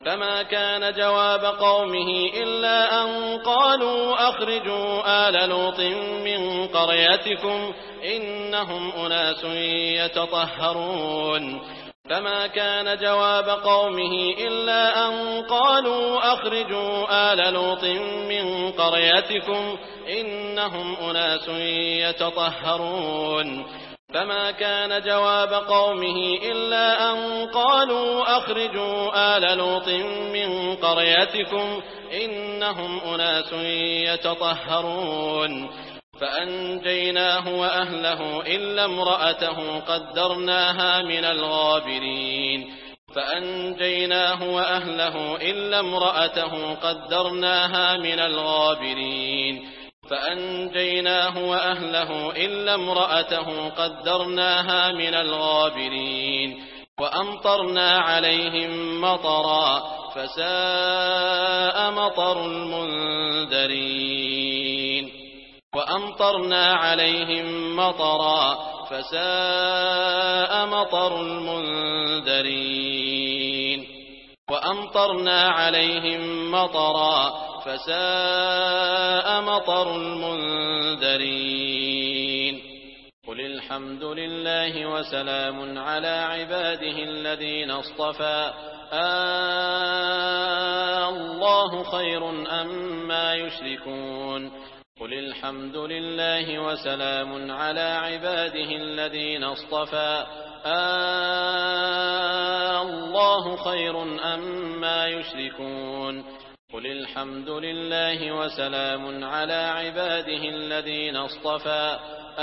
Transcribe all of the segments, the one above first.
فما كان جواب قومه إلا أن قالوا أخرجوا آل لوط من قريتكم إنهم أناس يتطهرون فما كان جواب قومه إلا أن قالوا أخرجوا آل لوط من قريتكم إنهم أناس يتطهرون فما كان جواب قومه إلا أن قالوا أخرجوا آل لوط من قريتكم إنهم أناس يتطهرون فأنجيناه وأهله إلا امرأته قدرناها من الغابرين فأنجيناه وأهله إلا امرأته قدرناها من الغابرين فأنجيناه وأهله إلا امرأته قدرناها من الغابرين وأمطرنا عليهم مطرا فساء مطر المنذرين وأمطرنا عليهم مطرا فساء مطر المنذرين وأمطرنا عليهم مطرا فساء مطر المنذرين قل الحمد لله وسلام على عباده الذين اصطفى الله خير أما يشركون قل الحمد لله وسلام على عباده الذين اصطفى الله خير أما يشركون قل الحمد لله وسلام على عباده الذين اصطفى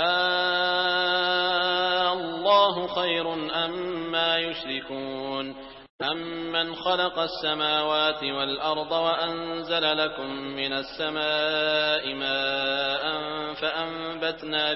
الله خير أما يشركون أمن خلق السماوات والأرض وأنزل لكم من السماء ماء فأنبتنا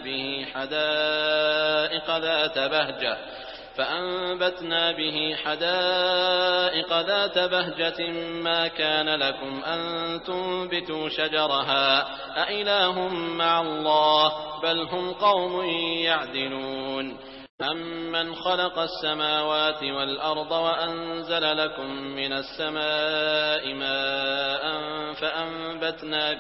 به حدائق ذات بهجة ما كان لكم أن تنبتوا شجرها أإله مع الله بل هم قوم يعدلون أمن خلق السماوات والأرض وأنزل لكم من السماء ماء فأنبتنا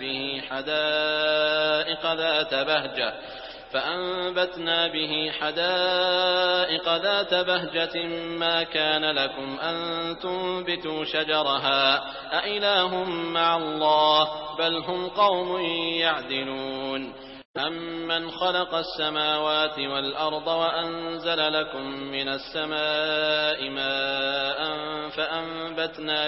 به حدائق ذات بهجة ما كان لكم أن تنبتوا شجرها أإله مع الله بل هم قوم يعدلون أمن خلق السماوات والأرض وأنزل لكم من السماء ماء فأنبتنا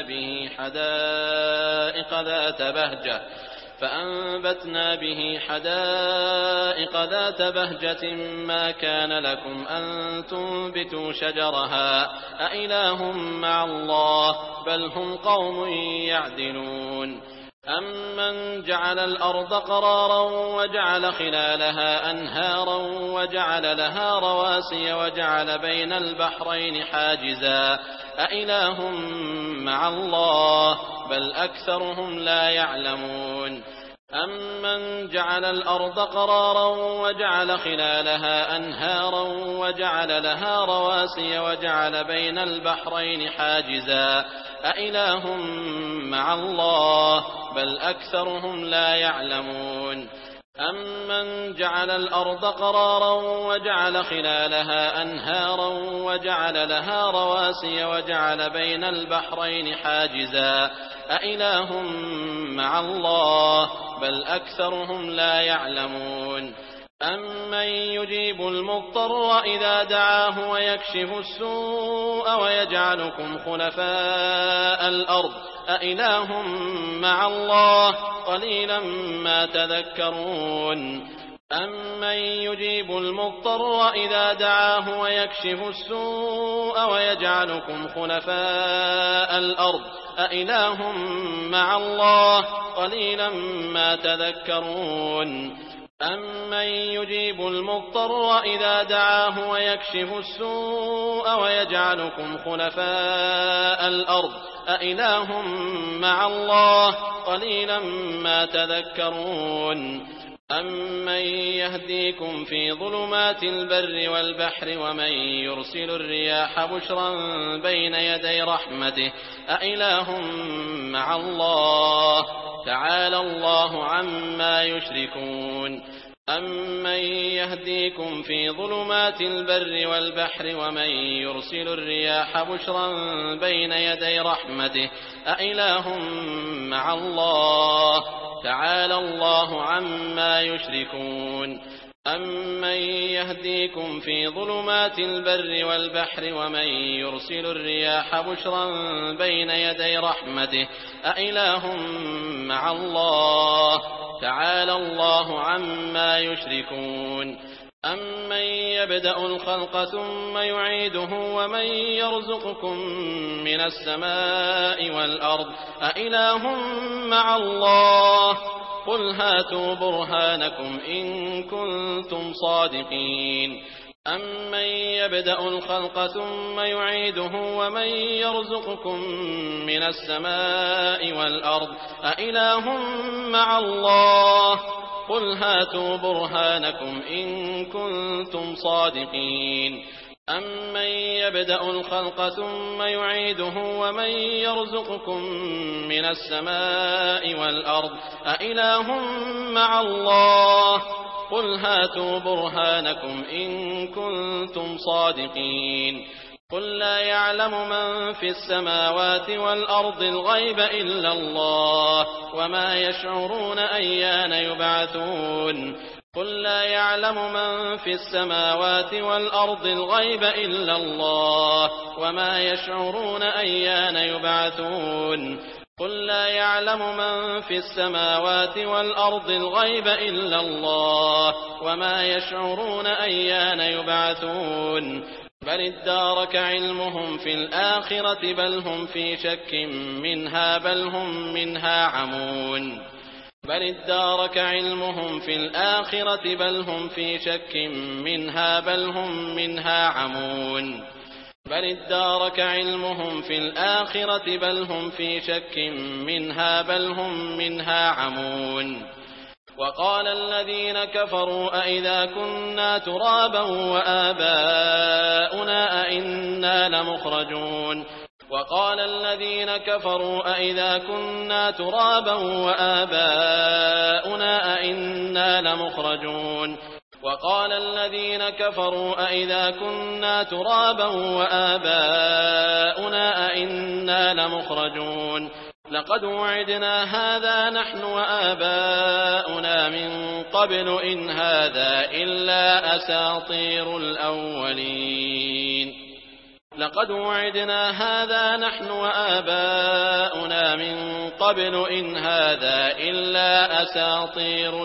به حدائق ذات بهجة ما كان لكم أن تنبتوا شجرها أإله مع الله بل هم قوم يعدلون أمن جعل الأرض قرارا وجعل خلالها أنهارا وجعل لها رواسي وجعل بين البحرين حاجزا أإله مع الله بل أكثرهم لا يعلمون أمن جعل الأرض قرارا وجعل خلالها أنهارا وجعل لها رواسي وجعل بين البحرين حاجزا أإله مع الله بل أكثرهم لا يعلمون أمن جعل الأرض قرارا وجعل خلالها أنهارا وجعل لها رواسي وجعل بين البحرين حاجزا أإله مع الله بل أكثرهم لا يعلمون أمن يجيب المضطر إذا دعاه ويكشف السوء ويجعلكم خلفاء الأرض أإله مع الله قليلا ما تذكرون أمن يجيب المضطر إذا دعاه ويكشف السوء ويجعلكم خلفاء الأرض أإله مع الله قليلا ما تذكرون أمن يجيب المضطر إذا دعاه ويكشف السوء ويجعلكم خلفاء الأرض أإله مع الله قليلا ما تذكرون أَمَّن يَهْدِيكُمْ فِي ظُلُمَاتِ الْبَرِّ وَالْبَحْرِ وَمَن يُرْسِلُ الرِّيَاحَ بُشْرًا بَيْنَ يَدَيْ رَحْمَتِهِ أَإِلَٰهٌ مَّعَ اللَّهِ ۚ تَعَالَى اللَّهُ عَمَّا يُشْرِكُونَ أَمَّن يَهْدِيكُمْ فِي ظُلُمَاتِ الْبَرِّ وَالْبَحْرِ وَمَن يُرْسِلُ الرِّيَاحَ بُشْرًا بَيْنَ يَدَيْ رَحْمَتِهِ أَإِلَٰهٌ مَّعَ اللَّهِ ۚ تَعَالَى اللَّهُ عَمَّا يُشْرِكُونَ أَمَّن يَهْدِيكُمْ فِي ظُلُمَاتِ الْبَرِّ وَالْبَحْرِ وَمَن يُرْسِلُ الرِّيَاحَ بُشْرًا بَيْنَ يَدَيْ رَحْمَتِهِ أَإِلَٰهٌ مَّعَ اللَّهِ ۚ تَعَالَى اللَّهُ عَمَّا يُشْرِكُونَ أَمَّن يَبْدَأُ الْخَلْقَ ثُمَّ يُعِيدُهُ وَمَن يَرْزُقُكُم مِّنَ السَّمَاءِ وَالْأَرْضِ أَإِلَٰهٌ مَّعَ اللَّهِ ۚ قُلْ هَاتُوا بُرْهَانَكُمْ إِن كُنتُمْ صَادِقِينَ أَمَّن يَبْدَأُ الْخَلْقَ ثُمَّ يُعِيدُهُ وَمَن يَرْزُقُكُم مِّنَ السَّمَاءِ وَالْأَرْضِ أَإِلَٰهٌ مَّعَ اللَّهِ ۚ قُلْ هَاتُوا بُرْهَانَكُمْ إِن كُنتُمْ صَادِقِينَ أَمَّن يَبْدَأُ الْخَلْقَ ثُمَّ يُعِيدُهُ وَمَن يَرْزُقُكُم مِّنَ السَّمَاءِ وَالْأَرْضِ أَإِلَٰهٌ مَّعَ اللَّهِ ۚ قُلْ هَاتُوا بُرْهَانَكُمْ إِن كُنتُمْ صَادِقِينَ قُل لَّا يَعْلَمُ مَن فِي السَّمَاوَاتِ وَالْأَرْضِ الْغَيْبَ إِلَّا اللَّهُ وَمَا يَشْعُرُونَ أَيَّانَ يُبْعَثُونَ قُل لَّا يَعْلَمُ مَن فِي السَّمَاوَاتِ وَالْأَرْضِ الْغَيْبَ إِلَّا اللَّهُ وَمَا يَشْعُرُونَ أَيَّانَ يُبْعَثُونَ قُل لَّا يَعْلَمُ مَن فِي السَّمَاوَاتِ وَالْأَرْضِ الْغَيْبَ إِلَّا اللَّهُ وَمَا يَشْعُرُونَ أَيَّانَ يُبْعَثُونَ بَلِ ادَّارَكَ عِلْمُهُمْ فِي الْآخِرَةِ بَلْ هُمْ فِي شَكٍّ مِّنْهَا بَلْ هُم مِّنْهَا عَمُونَ بَلِ ادَّارَكَ عِلْمُهُمْ فِي الْآخِرَةِ بَلْ هُمْ فِي شَكٍّ مِّنْهَا بَلْ هُم مِّنْهَا عَمُونَ بَلِ ادَّارَكَ عِلْمُهُمْ فِي الْآخِرَةِ بَلْ هُمْ فِي شَكٍّ مِّنْهَا بَلْ هُم مِّنْهَا عَمُونَ وَقَالَ الَّذِينَ كَفَرُوا أَإِذَا كُنَّا تُرَابًا وَآبَاؤُنَا أَإِنَّا لَمُخْرَجُونَ وَقَالَ الَّذِينَ كَفَرُوا أَإِذَا كُنَّا تُرَابًا وَآبَاؤُنَا أَإِنَّا لَمُخْرَجُونَ وَقَالَ الَّذِينَ كَفَرُوا أَإِذَا كُنَّا تُرَابًا وَآبَاؤُنَا أَإِنَّا لَمُخْرَجُونَ لَقَدْ وُعِدْنَا هَٰذَا نَحْنُ وَآبَاؤُنَا مِن قَبْلُ إِنْ هَٰذَا إِلَّا أَسَاطِيرُ الْأَوَّلِينَ لَقَدْ وُعِدْنَا هَٰذَا نَحْنُ وَآبَاؤُنَا مِن قَبْلُ إِنْ هَٰذَا إِلَّا أَسَاطِيرُ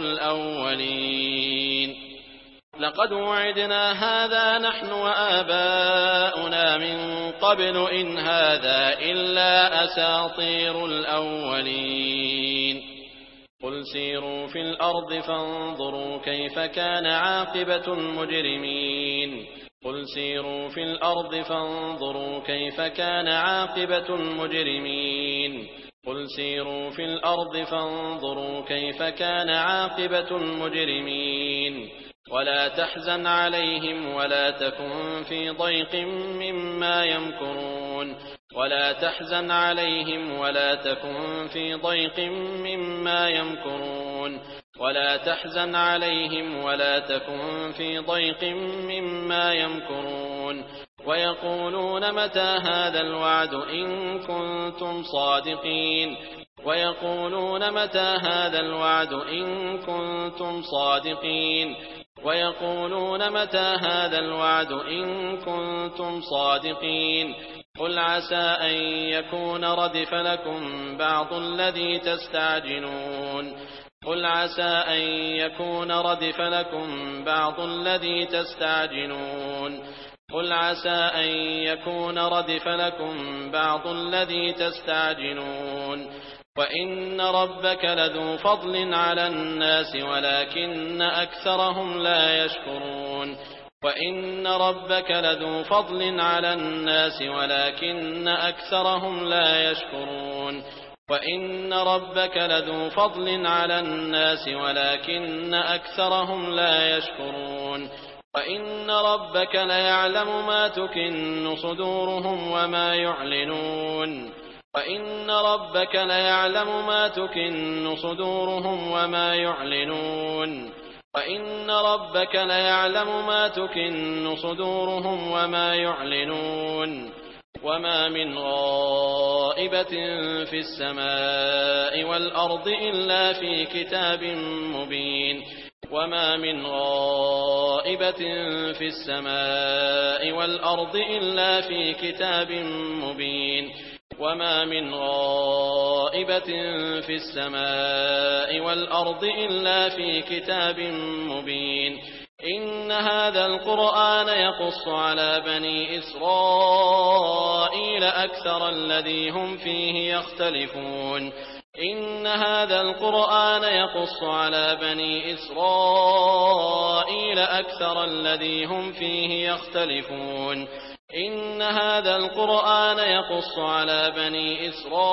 الْأَوَّلِينَ لَقَدْ وُعِدْنَا هَٰذَا نَحْنُ وَآبَاؤُنَا مِن قَبْلُ إِنْ هَٰذَا إِلَّا أَسَاطِيرُ الْأَوَّلِينَ قُلْ سِيرُوا فِي الْأَرْضِ فَانظُرُوا كَيْفَ كَانَ عَاقِبَةُ الْمُجْرِمِينَ قُلْ سِيرُوا فِي الْأَرْضِ فَانظُرُوا كَيْفَ كَانَ عَاقِبَةُ الْمُجْرِمِينَ قُلْ سِيرُوا فِي الْأَرْضِ فَانظُرُوا كَيْفَ كَانَ عَاقِبَةُ الْمُجْرِمِينَ وَلَا تَحْزَنْ عَلَيْهِمْ وَلَا تَكُن فِي ضَيْقٍ مِّمَّا يَمْكُرُونَ وَلَا تَحْزَنْ عَلَيْهِمْ وَلَا تَكُن فِي ضَيْقٍ مِّمَّا يَمْكُرُونَ وَلَا تَحْزَنْ عَلَيْهِمْ وَلَا تَكُن فِي ضَيْقٍ مِّمَّا يَمْكُرُونَ وَيَقُولُونَ مَتَىٰ هَٰذَا الْوَعْدُ إِن كُنتُمْ صَادِقِينَ وَيَقُولُونَ مَتَىٰ هَٰذَا الْوَعْدُ إِن كُنتُمْ صَادِقِينَ وَيَقُولُونَ مَتَىٰ هَٰذَا الْوَعْدُ إِن كُنتُمْ صَادِقِينَ قُلْ عَسَىٰ أَن يَكُونَ رَدِفَ لَكُم بَعْضُ الَّذِي تَسْتَعْجِلُونَ قُلْ عَسَىٰ أَن يَكُونَ رَدِفَ لَكُم بَعْضُ الَّذِي تَسْتَعْجِلُونَ قُلْ عَسَىٰ أَن يَكُونَ رَدِفَ لَكُم بَعْضُ الَّذِي تَسْتَعْجِلُونَ وَإِنَّ رَبَّكَ لَذُو فَضْلٍ عَلَى النَّاسِ وَلَٰكِنَّ أَكْثَرَهُمْ لَا يَشْكُرُونَ وَإِنَّ رَبَّكَ لَذُو فَضْلٍ عَلَى النَّاسِ وَلَٰكِنَّ أَكْثَرَهُمْ لَا يَشْكُرُونَ وإن ربك لذو فضل على الناس ولكن أكثرهم لا يشكرون وإن ربك ليعلم ما تكن صدورهم وما يعلنون وإن ربك ليعلم ما تكن صدورهم وما يعلنون وإن ربك ليعلم ما تكن صدورهم وما يعلنون وما من غائبة في السماء والأرض إلا في كتاب مبين وما من غائبة في السماء والأرض إلا في كتاب مبين وما من غائبة في السماء والأرض إلا في كتاب مبين إن هذا القرآن يقص على بني إسرائيل أكثر الذي هم فيه يختلفون إن هذا القرآن يقص على بني إسرائيل أكثر الذي هم فيه يختلفون إن هذا القرآن يقص على بني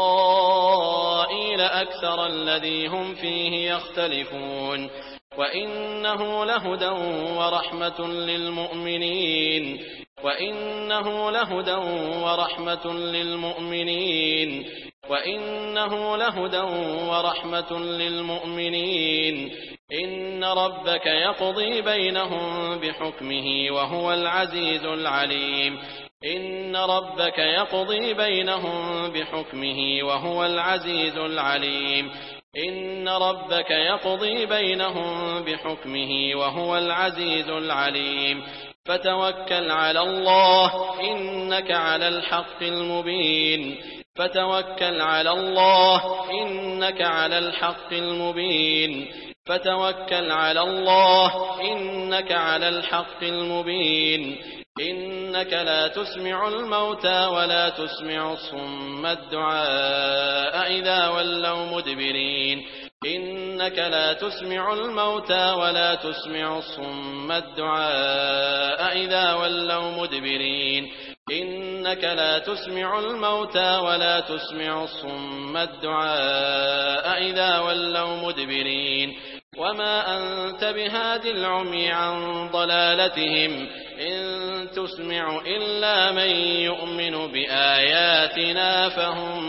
إسرائيل أكثر الذي هم فيه يختلفون وإنه لهدى ورحمة للمؤمنين وإنه لهدى ورحمة للمؤمنين وإنه لهدى ورحمة للمؤمنين إن ربك يقضي بينهم بحكمه وهو العزيز العليم إن ربك يقضي بينهم بحكمه وهو العزيز العليم إن ربك يقضي بينهم بحكمه وهو العزيز العليم فتوكل على الله إنك على الحق المبين فتوكل على الله إنك على الحق المبين فتوكل على الله إنك على الحق المبين إنك لا تسمع الموتى ولا تسمع الصم الدعاء إذا ولوا مدبرين إنك لا تسمع الموتى ولا تسمع الصم الدعاء إذا ولوا مدبرين إنك لا تسمع الموتى ولا تسمع الصم الدعاء إذا ولوا مدبرين وما أنت بهاد العمي عن ضلالتهم إن تسمع إلا من يؤمن بآياتنا فهم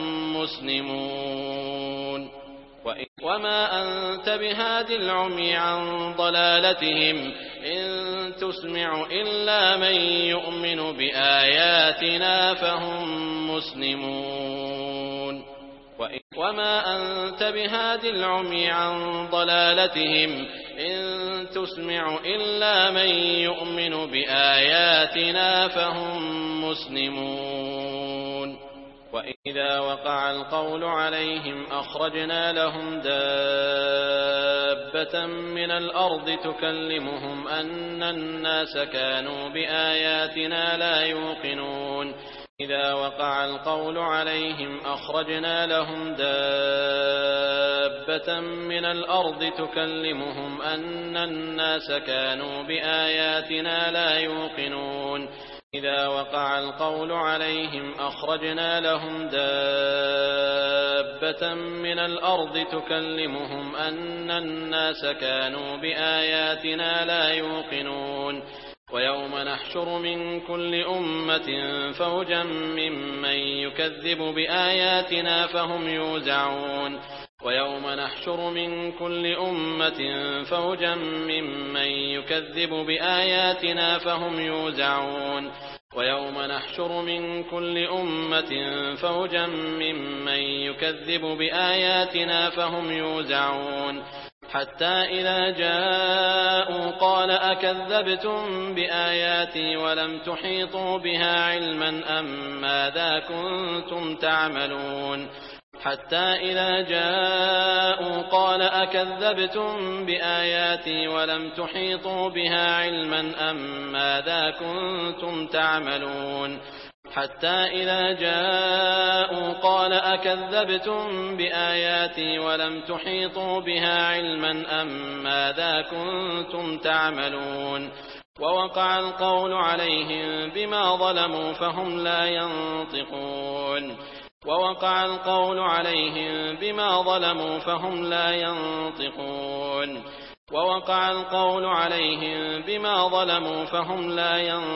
مسلمون وما أنت بهاد العمي عن ضلالتهم إن تسمع إلا من يؤمن بآياتنا فهم مسلمون وما أنت بهاد العمي عن ضلالتهم إن تسمع إلا من يؤمن بآياتنا فهم مسلمون وإذا وقع القول عليهم أخرجنا لهم دابة من الأرض تكلمهم أن الناس كانوا بآياتنا لا يوقنون إذا وقع القول عليهم أخرجنا لهم دابة من الأرض تكلمهم أن الناس كانوا بآياتنا لا يوقنون إذا وقع القول عليهم أخرجنا لهم دابة من الأرض تكلمهم أن الناس كانوا بآياتنا لا يوقنون ويوم نحشر من كل أمة فوجا ممن يكذب بآياتنا فهم يوزعون ويوم نحشر من كل أمة فوجا ممن يكذب بآياتنا فهم يوزعون ويوم نحشر من كل أمة فوجا ممن يكذب بآياتنا فهم يوزعون حتى إذا جاءوا قال أكذبتم بآياتي ولم تحيطوا بها علما أم ماذا كنتم تعملون حتى إذا جاءوا قال أكذبتم بآياتي ولم تحيطوا بها علما أم ماذا كنتم تعملون حتى إذا جاءوا قال أكذبتم بآياتي ولم تحيطوا بها علما أم ماذا كنتم تعملون ووقع القول عليهم بما ظلموا فهم لا ينطقون ووقع القول عليهم بما ظلموا فهم لا ينطقون ووقع القول عليهم بما ظلموا فهم لا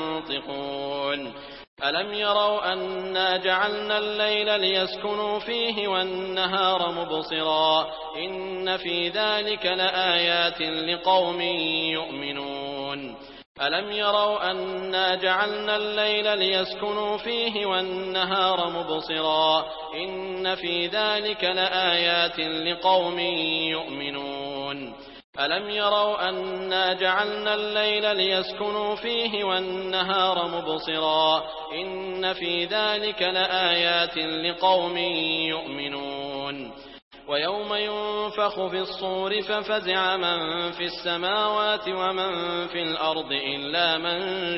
ينطقون ألم يروا أنا جعلنا الليل ليسكنوا فيه والنهار مبصرا إن في ذلك لآيات لقوم يؤمنون ألم يروا أنا جعلنا الليل ليسكنوا فيه والنهار مبصرا إن في ذلك لآيات لقوم يؤمنون ألم يروا أنا جعلنا الليل ليسكنوا فيه والنهار مبصرا إن في ذلك لآيات لقوم يؤمنون ويوم ينفخ في الصور ففزع من في السماوات ومن في الأرض إلا من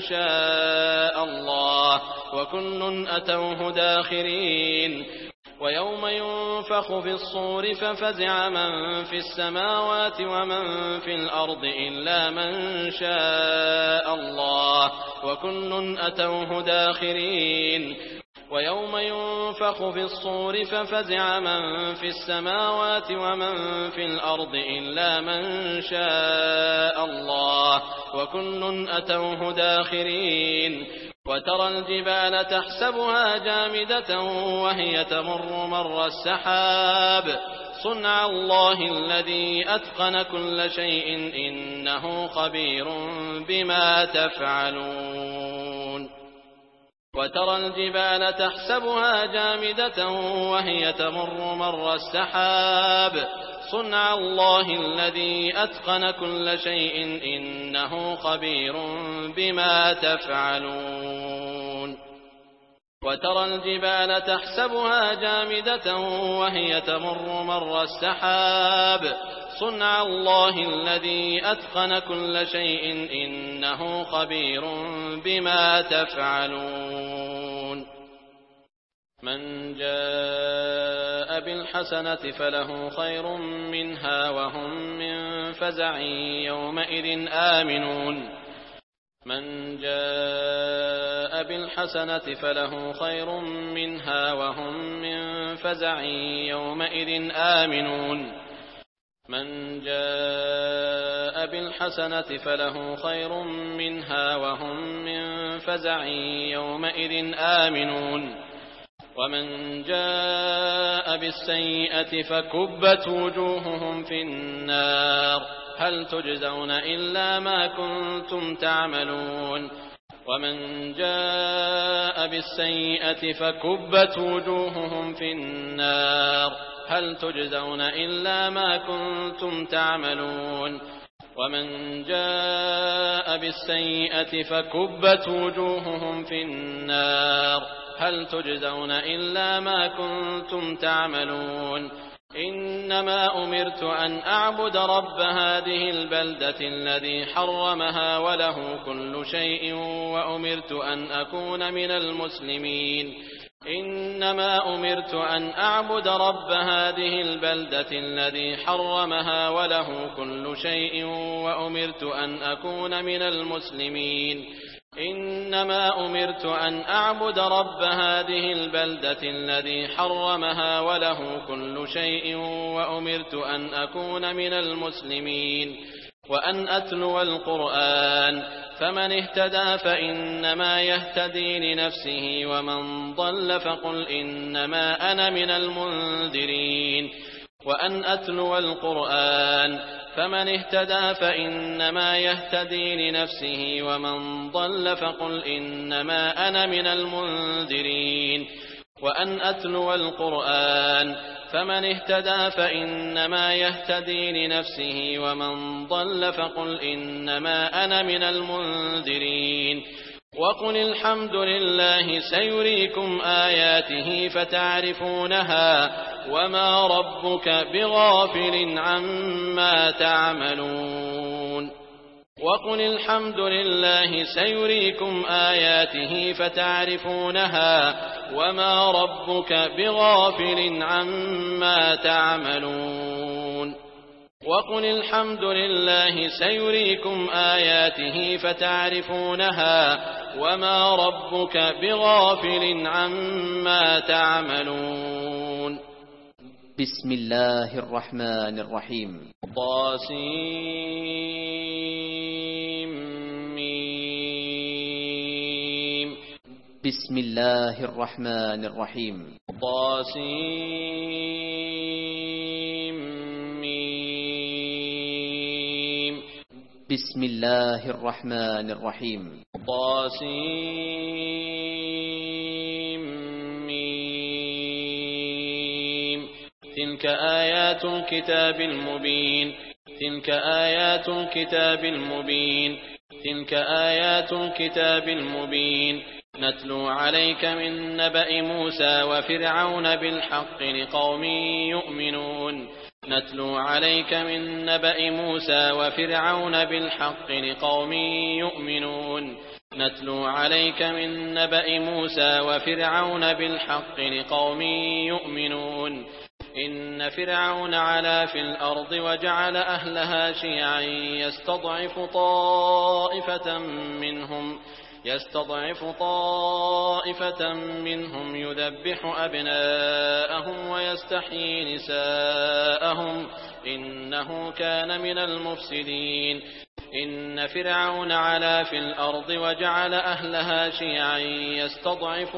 شاء الله وكل أتوه داخرين ويوم ينفخ في الصور ففزع من في السماوات ومن في الأرض إلا من شاء الله وكل أتوه داخرين ويوم ينفخ في الصور ففزع من في السماوات ومن في الأرض إلا من شاء الله وكل أتوه داخرين وترى الجبال تحسبها جامدة وهي تمر مر السحاب صنع الله الذي أتقن كل شيء إنه خبير بما تفعلون وترى الجبال تحسبها جامدة وهي تمر مر السحاب صنع الله الذي أتقن كل شيء إنه خبير بما تفعلون وترى الجبال تحسبها جامدة وهي تمر مر السحاب صنع الله الذي أتقن كل شيء إنه خبير بما تفعلون من جاء بالحسنة فله خير منها وهم من فزع يومئذ آمنون من جاء بالحسنة فله خير منها وهم من فزع يومئذ آمنون من جاء بالحسنة فله خير منها وهم من فزع يومئذ آمنون ومن جاء بالسيئة فكبت وجوههم في النار هل تجزون إلا ما كنتم تعملون ومن جاء بالسيئة فكبت وجوههم في النار هل تجزون إلا ما كنتم تعملون ومن جاء بالسيئة فكبت وجوههم في النار هل تجزون إلا ما كنتم تعملون إنما أمرت أن أعبد رب هذه البلدة الذي حرمها وله كل شيء وأمرت أن أكون من المسلمين إنما أمرت أن أعبد رب هذه البلدة الذي حرمها وله كل شيء وأمرت أن أكون من المسلمين إنما أمرت أن أعبد رب هذه البلدة الذي حرمها وله كل شيء وأمرت أن أكون من المسلمين وأن أتلو القرآن فمن اهتدى فإنما يهتدي لنفسه ومن ضل فقل إنما أنا من المنذرين وأن أتلو القرآن فمن اهتدى فإنما يهتدي لنفسه ومن ضل فقل إنما أنا من المنذرين وأن أتلو القرآن فمن اهتدى فإنما يهتدي لنفسه ومن ضل فقل إنما أنا من المنذرين وقل الحمد لله سيريكم آياته فتعرفونها وما ربك بغافل عما تعملون وقل الحمد لله سيريكم آياته فتعرفونها وما ربك بغافل عما تعملون وقل الحمد لله سيريكم آياته فتعرفونها وما ربك بغافل عما تعملون. بسم الله الرحمن الرحيم. طاسيم. بسم الله الرحمن الرحيم. طاسيم. بسم الله الرحمن الرحيم. طاسيم. تلك آيات الكتاب المبين. تلك آيات الكتاب المبين. تلك آيات الكتاب المبين. نتلو عليك من نبأ موسى وفرعون بالحق لقوم يؤمنون. نتلو عليك من نبأ موسى وفرعون بالحق لقوم يؤمنون. نتلو عليك من نبأ موسى وفرعون بالحق لقوم يؤمنون. إن فرعون علا في الأرض وجعل أهلها شيعا يستضعف طائفة منهم يذبح أبناءهم ويستحيي نساءهم إنه كان من المفسدين. إن فرعون علا في الأرض وجعل أهلها شيعا يستضعف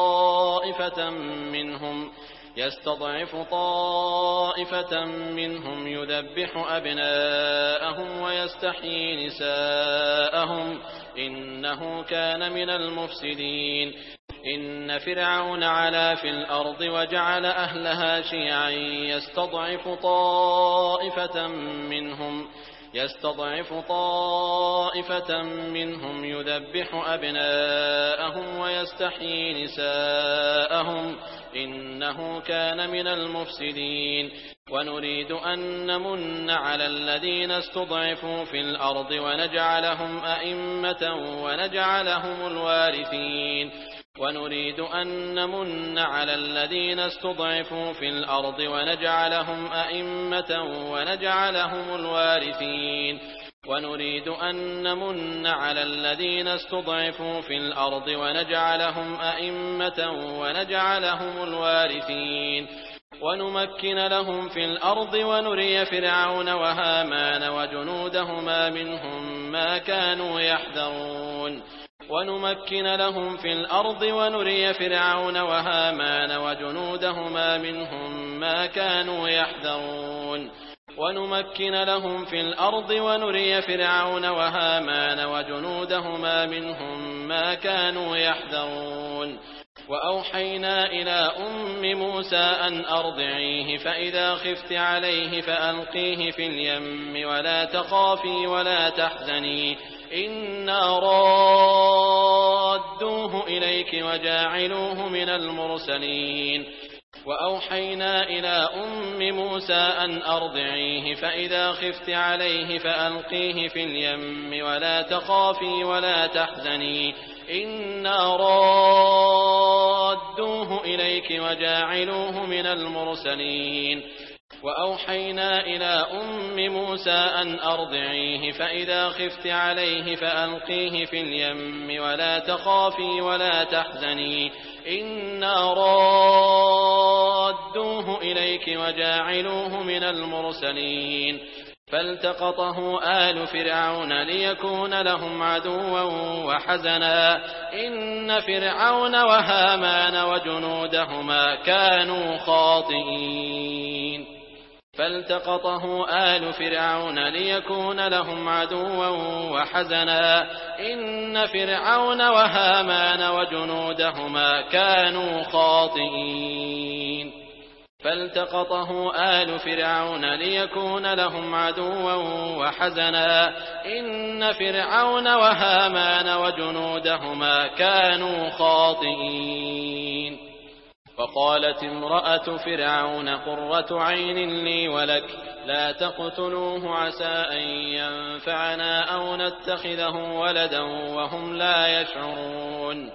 طائفة منهم يذبح أبناءهم ويستحيي نساءهم إنه كان من المفسدين. إن فرعون علا في الأرض وجعل أهلها شيعا يستضعف طائفة منهم يذبح أبناءهم ويستحيي نساءهم إنه كان من المفسدين. ونريد أن نمن على الذين استضعفوا في الأرض ونجعلهم أئمة ونجعلهم الوارثين. ونريد أن نمن على الذين استضعفوا في الأرض ونجعلهم أئمة ونجعلهم الوارثين. ونريد أن نمن على الذين استضعفوا في الأرض ونجعلهم أئمة ونجعلهم الوارثين. ونمكن لهم في الأرض ونري فرعون وهامان وجنودهما منهم ما كانوا يحذرون. ونمكن لهم في الأرض ونري فرعون وهامان وجنودهما منهم ما كانوا يحذرون. ونمكن لهم في الأرض ونري فرعون وهامان وجنودهما منهم ما كانوا يحذرون. وأوحينا إلى أم موسى أن أرضعيه فإذا خفت عليه فألقيه في اليم ولا تخافي ولا تحزني إنا رادوه إليك وجاعلوه من المرسلين. وأوحينا إلى أم موسى أن أرضعيه فإذا خفت عليه فألقيه في اليم ولا تخافي ولا تحزني إنا رادوه إليك وجاعلوه من المرسلين. وأوحينا إلى أم موسى أن أرضعيه فإذا خفت عليه فألقيه في اليم ولا تخافي ولا تحزني إنا رادوه إليك وجاعلوه من المرسلين. فالتقطه آل فرعون ليكون لهم عدوا وحزنا إن فرعون وهامان وجنودهما كانوا خاطئين. فالتقطه آل فرعون ليكون لهم عدوا وحزنا إن فرعون وهامان وجنودهما كانوا خاطئين. فالتقطه آل فرعون ليكون لهم عدوا وحزنا إن فرعون وهامان وجنودهما كانوا خاطئين. وقالت امرأة فرعون قرة عين لي ولك لا تقتلوه عسى أن ينفعنا أو نتخذه ولدا وهم لا يشعرون.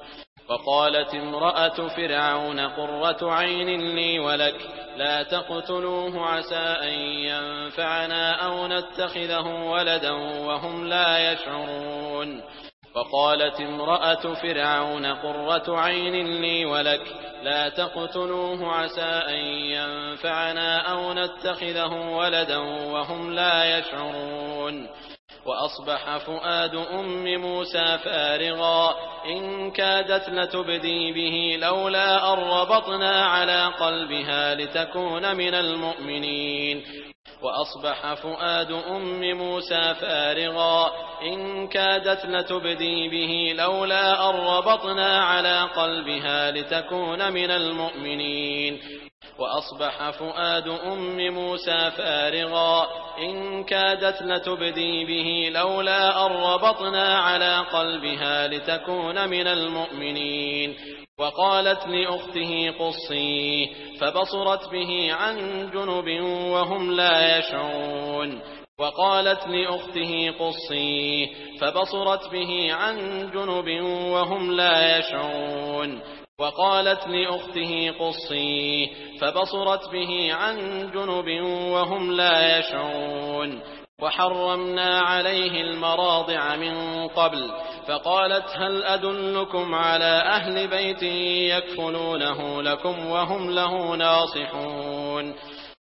وقالت امرأة فرعون قرة عين لي ولك لا تقتلوه عسى أن ينفعنا أو نتخذه ولدا وهم لا يشعرون وقالت امرأة فرعون قرة عين لي ولك لا تقتلوه عسى أن ينفعنا أو نتخذه ولدا وهم لا يشعرون وأصبح فؤاد أم موسى فارغا إن كادت لتبدي به لولا أن ربطنا على قلبها لتكون من المؤمنين وأصبح فؤاد أم موسى فارغا إن كادت لتبدي به لولا أن ربطنا على قلبها لتكون من المؤمنين وأصبح فؤاد أم موسى فارغا إن كادت لتبدي به لولا أن ربطنا على قلبها لتكون من المؤمنين وقالت لأخته قصيه فبصرت به عن جنب وهم لا يشعرون وقالت لأخته قصيه فبصرت به عن جنب وهم لا يشعرون وقالت لأخته قصيه فبصرت به عن جنب وهم لا يشعرون وحرمنا عليه المراضع من قبل فقالت هل أدلكم على أهل بيت يكفلونه لكم وهم له ناصحون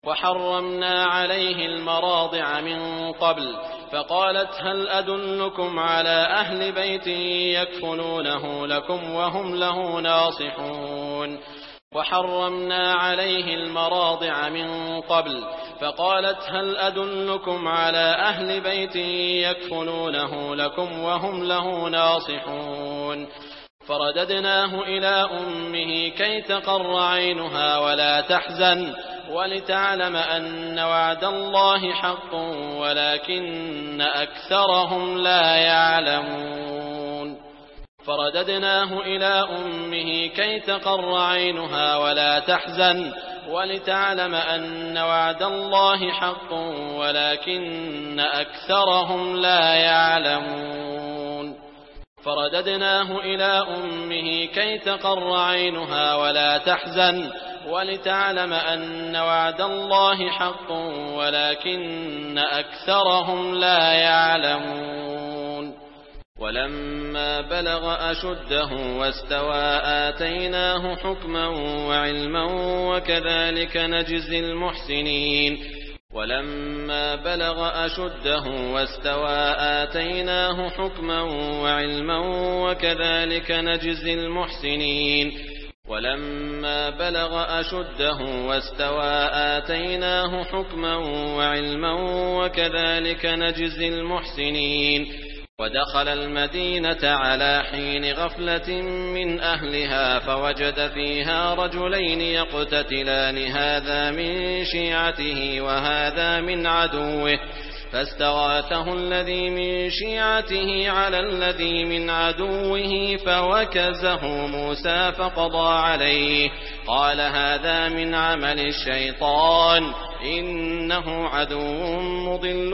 وحرمنا عليه المراضع من قبل فقالت هل أدلكم على أهل بيت يكفلونه لكم وهم له ناصحون وحرمنا عليه المراضع من قبل فقالت هل أدلكم على أهل بيت يكفلونه لكم وهم له ناصحون فرددناه إلى أمه كي تقر عينها ولا تحزن ولتعلم أن وعد الله حق ولكن أكثرهم لا يعلمون فرددناه إلى أمه كي تقر عينها ولا تحزن ولتعلم أن وعد الله حق ولكن أكثرهم لا يعلمون فرددناه إلى أمه كي تقر عينها ولا تحزن ولتعلم أن وعد الله حق ولكن أكثرهم لا يعلمون ولما بلغ أشده واستوى آتيناه حكما وعلما وكذلك نجزي المحسنين ولما بلغ أشده واستوى آتيناه حكما وعلما وكذلك نجزي المحسنين ولما بلغ أشده واستوى آتيناه حكما وعلما وكذلك نجزي المحسنين ودخل المدينة على حين غفلة من أهلها فوجد فيها رجلين يقتتلان هذا من شيعته وهذا من عدوه فاستغاثه الذي من شيعته على الذي من عدوه فوكزه موسى فقضى عليه قال هذا من عمل الشيطان إنه عدو مضل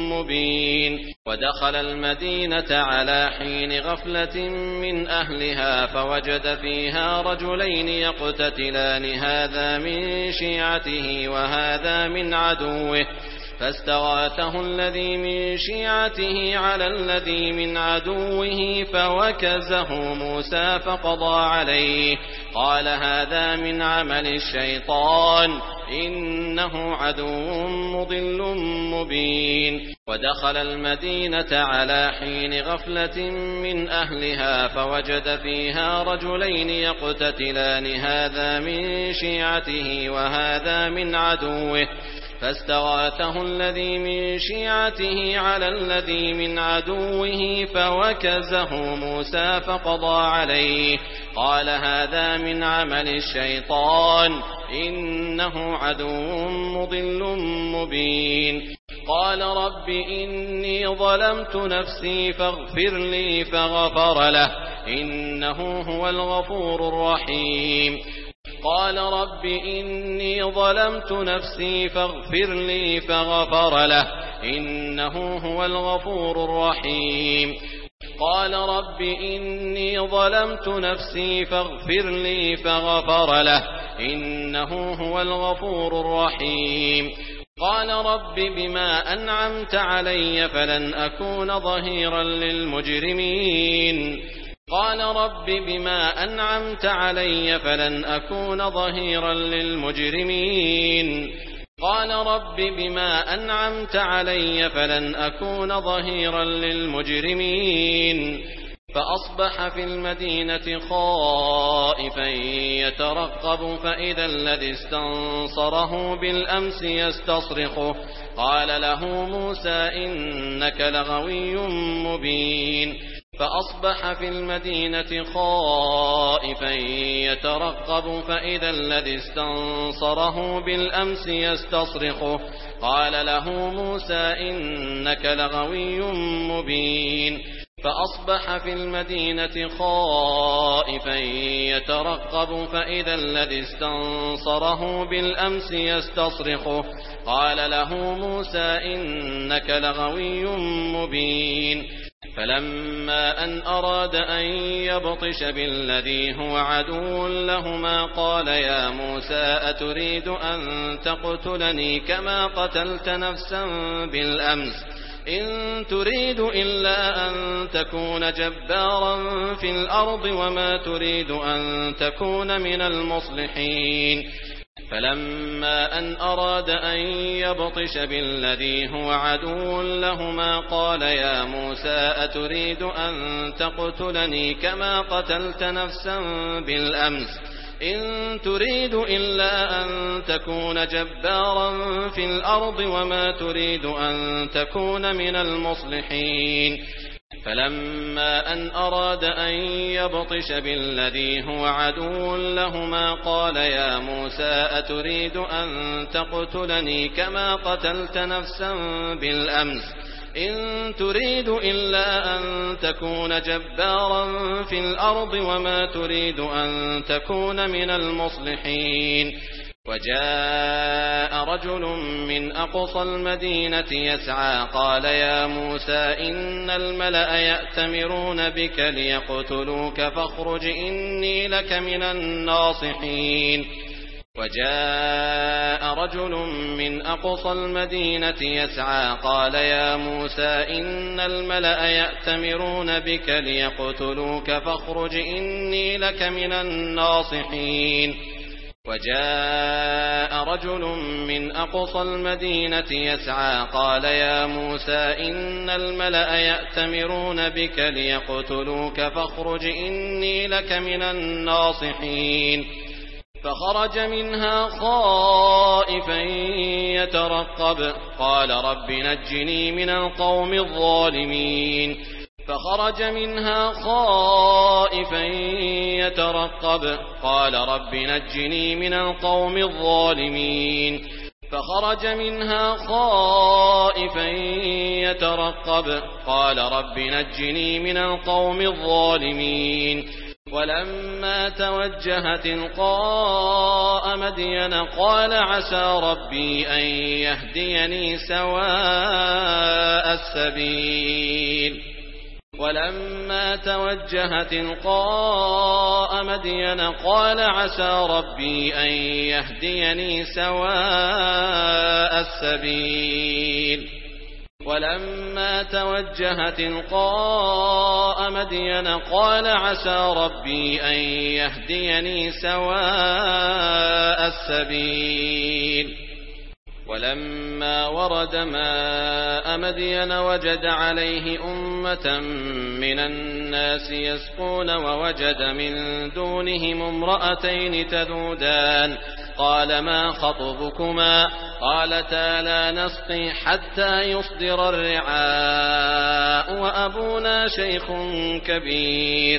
مبين ودخل المدينة على حين غفلة من أهلها فوجد فيها رجلين يقتتلان هذا من شيعته وهذا من عدوه فاستغاثه الذي من شيعته على الذي من عدوه فوكزه موسى فقضى عليه قال هذا من عمل الشيطان إنه عدو مضل مبين ودخل المدينة على حين غفلة من أهلها فوجد فيها رجلين يقتتلان هذا من شيعته وهذا من عدوه فاستغاثه الذي من شيعته على الذي من عدوه فوكزه موسى فقضى عليه قال هذا من عمل الشيطان إنه عدو مضل مبين قال رب إني ظلمت نفسي فاغفر لي فغفر له إنه هو الغفور الرحيم قال رب إني ظلمت نفسي فاغفر لي فغفر له إنه هو الغفور الرحيم قال رب إني ظلمت نفسي فاغفر لي فغفر له إنه هو الغفور الرحيم قال رب بما أنعمت علي فلن أكون ظهيرا للمجرمين قال رب بما أنعمت علي فلن أكون ظهيرا للمجرمين قال رب بما أنعمت علي فلن أكون ظهيرا للمجرمين فأصبح في المدينة خائفا يترقب فإذا الذي استنصره بالأمس يستصرخه قال له موسى إنك لغوي مبين فأصبح في المدينة خائفا يترقب فإذا الذي استنصره بالأمس يستصرخه قال له موسى إنك لغوي مبين فأصبح في المدينة خائفا يترقب فإذا الذي استنصره بالأمس يستصرخه قال له موسى إنك لغوي مبين فلما أن أراد أن يبطش بالذي هو عدو لهما قال يا موسى أتريد أن تقتلني كما قتلت نفسا بالأمس إن تريد إلا أن تكون جبارا في الأرض وما تريد أن تكون من المصلحين فلما أن أراد أن يبطش بالذي هو عدو لهما قال يا موسى أتريد أن تقتلني كما قتلت نفسا بالأمس إن تريد إلا أن تكون جبارا في الأرض وما تريد أن تكون من المصلحين فلما أن أراد أن يبطش بالذي هو عدو لهما قال يا موسى أتريد أن تقتلني كما قتلت نفسا بالأمس إن تريد إلا أن تكون جبارا في الأرض وما تريد أن تكون من المصلحين وجاء رجل من أقصى المدينة يسعى قال يا موسى إن الملأ يأتمرون بك ليقتلوك فاخرج إني لك من الناصحين وجاء رجل من أقصى المدينة يسعى قال يا موسى إن الملأ يأتمرون بك ليقتلوك فاخرج إني لك من الناصحين وجاء رجل من أقصى المدينة يسعى قال يا موسى إن الملأ يأتمرون بك ليقتلوك فاخرج إني لك من الناصحين فخرج منها خائفا يترقب قال رب نجني من القوم الظالمين فخرج منها خائفا يترقب قال رب نجني من القوم الظالمين فخرج منها خائفا يترقب قال رب نجني من القوم الظالمين ولما توجه تلقاء مدين قال عسى ربي أن يهديني سواء السبيل ولما توجه تلقاء مدين قال عسى ربي أن يهديني سواء السبيل ولما توجه تلقاء مدين قال عسى ربي أن يهديني سواء السبيل ولما ورد ماء مدين وجد عليه أمة من الناس يسقون ووجد من دونهم امرأتين تذودان قال ما خطبكما قالتا لا نسقي حتى يصدر الرعاء وأبونا شيخ كبير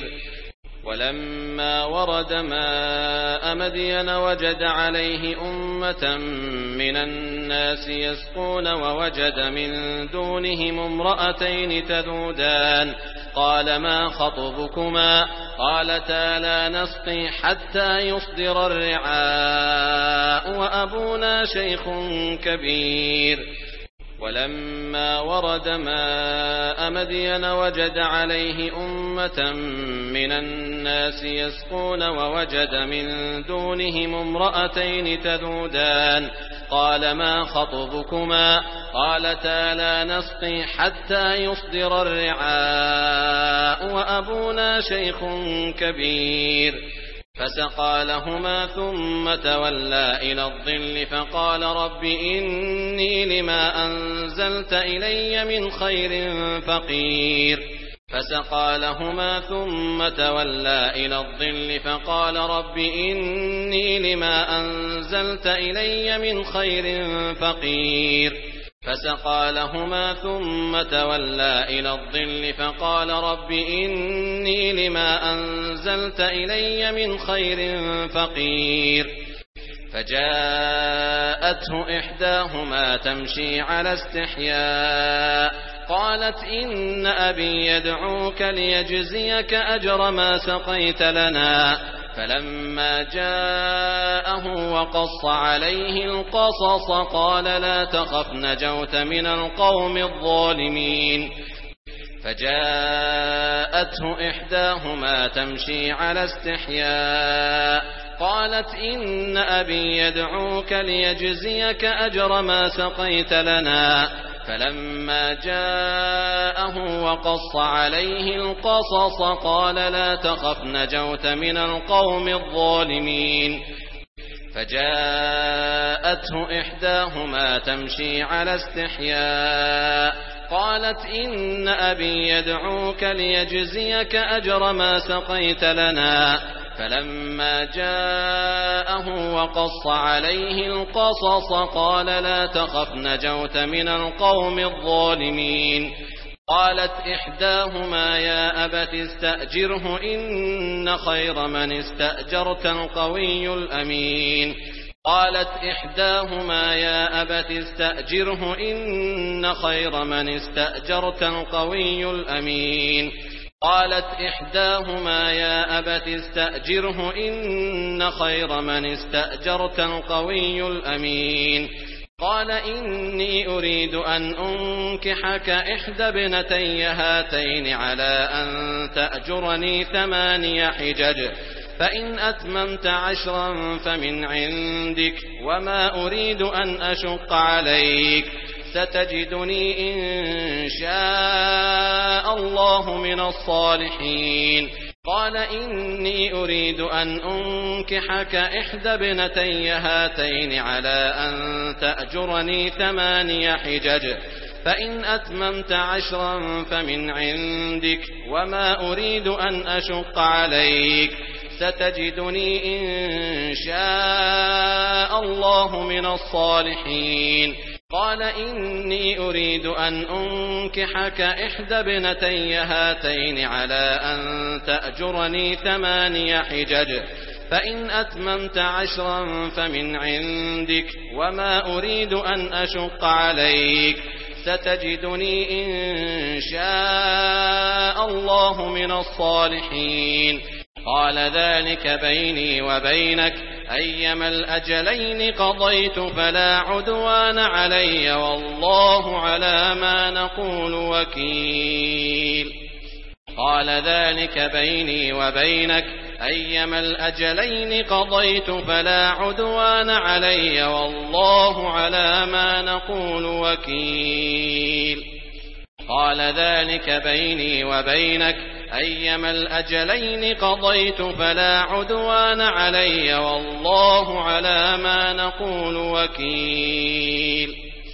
ولما ورد ماء مدين وجد عليه أمة من الناس يسقون ووجد من دونهم امرأتين تذودان قال ما خطبكما قالتا لا نسقي حتى يصدر الرعاء وأبونا شيخ كبير ولما ورد ماء مدين وجد عليه أمة من الناس يسقون ووجد من دونهم امرأتين تذودان قال ما خطبكما قالتا لا نسقي حتى يصدر الرعاء وأبونا شيخ كبير فسقى لهما ثم تولى إلى الظل فقال رب إني لما أنزلت إلي من خير فقير فسقى لهما ثم تولى إلى الظل فقال رب إني لما أنزلت إلي من خير فقير فسقى لهما ثم تولى إلى الظل فقال رب إني لما أنزلت إلي من خير فقير فجاءته إحداهما تمشي على استحياء قالت إن أبي يدعوك ليجزيك أجر ما سقيت لنا فلما جاءه وقص عليه القصص قال لا تخف نجوت من القوم الظالمين فجاءته إحداهما تمشي على استحياء قالت إن أبي يدعوك ليجزيك أجر ما سقيت لنا فلما جاءه وقص عليه القصص قال لا تخف نجوت من القوم الظالمين فجاءته إحداهما تمشي على استحياء قالت إن أبي يدعوك ليجزيك أجر ما سقيت لنا فلما جاءه وقص عليه القصص قال لا تخف نجوت من القوم الظالمين قالت إحداهما يا أبت استأجره إن خير من استأجرت القوي الأمين قالت إحداهما يا أبت استأجره إن خير من استأجرت القوي الأمين قالت إحداهما يا أبت استأجره إن خير من استأجرت القوي الأمين قال إني أريد أن أنكحك إحدى ابنتي هاتين على أن تأجرني 8 حجج فإن أتممت 10 فمن عندك وما أريد أن أشق عليك ستجدني إن شاء الله من الصالحين قال إني أريد أن أنكحك إحدى ابنتي هاتين على أن تأجرني 8 حجج فإن أتممت 10 فمن عندك وما أريد أن أشق عليك ستجدني إن شاء الله من الصالحين قال إني أريد أن أنكحك إحدى ابنتي هاتين على أن تأجرني 8 حجج فإن أتممت 10 فمن عندك وما أريد أن أشق عليك ستجدني إن شاء الله من الصالحين قال ذلك بيني وبينك أيما الأجلين قضيت فلا عدوان علي والله على ما نقول وكيل قال ذلك بيني وبينك أيما الأجلين قضيت فلا عدوان علي والله على ما نقول وكيل قال ذلك بيني وبينك أيما الأجلين قضيت فلا عدوان علي والله على ما نقول وكيل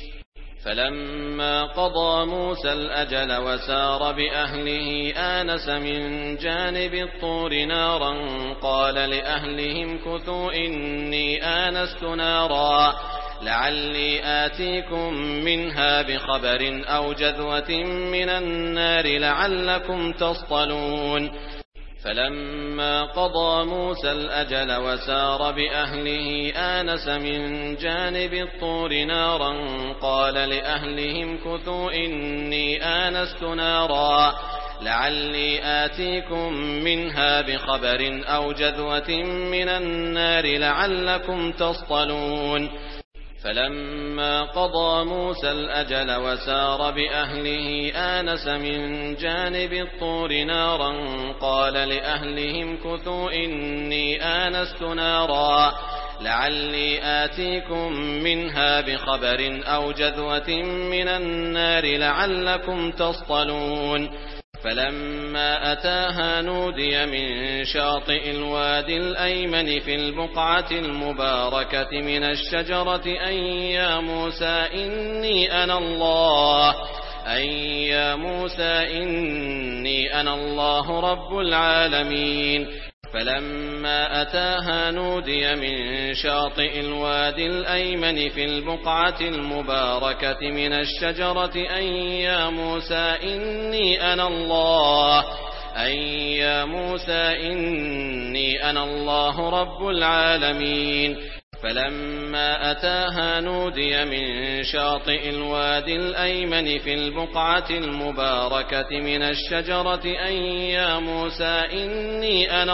فلما قضى موسى الأجل وسار بأهله آنس من جانب الطور نارا قال لأهلهم كثوا إني آنست نارا لعلي آتيكم منها بخبر أو جذوة من النار لعلكم تصطلون فلما قضى موسى الأجل وسار بأهله آنس من جانب الطور نارا قال لأهلهم كثوا إني آنست نارا لعلي آتيكم منها بخبر أو جذوة من النار لعلكم تصطلون فلما قضى موسى الأجل وسار بأهله آنس من جانب الطور نارا قال لأهلهم كثوا إني آنست نارا لعلي آتيكم منها بخبر أو جذوة من النار لعلكم تصطلون فلما أتاها نودي من شاطئ الوادي الأيمن في البقعة المباركة من الشجرة أن يا موسى إني أنا الله رب العالمين فلما أتاها نودي من شاطئ الوادي الأيمن في البقعة المباركة من الشجرة أن يا موسى إني أنا الله رب العالمين فلما أتاها نودي من شاطئ الوادي الأيمن في البقعة المباركة من الشجرة أن يا موسى إني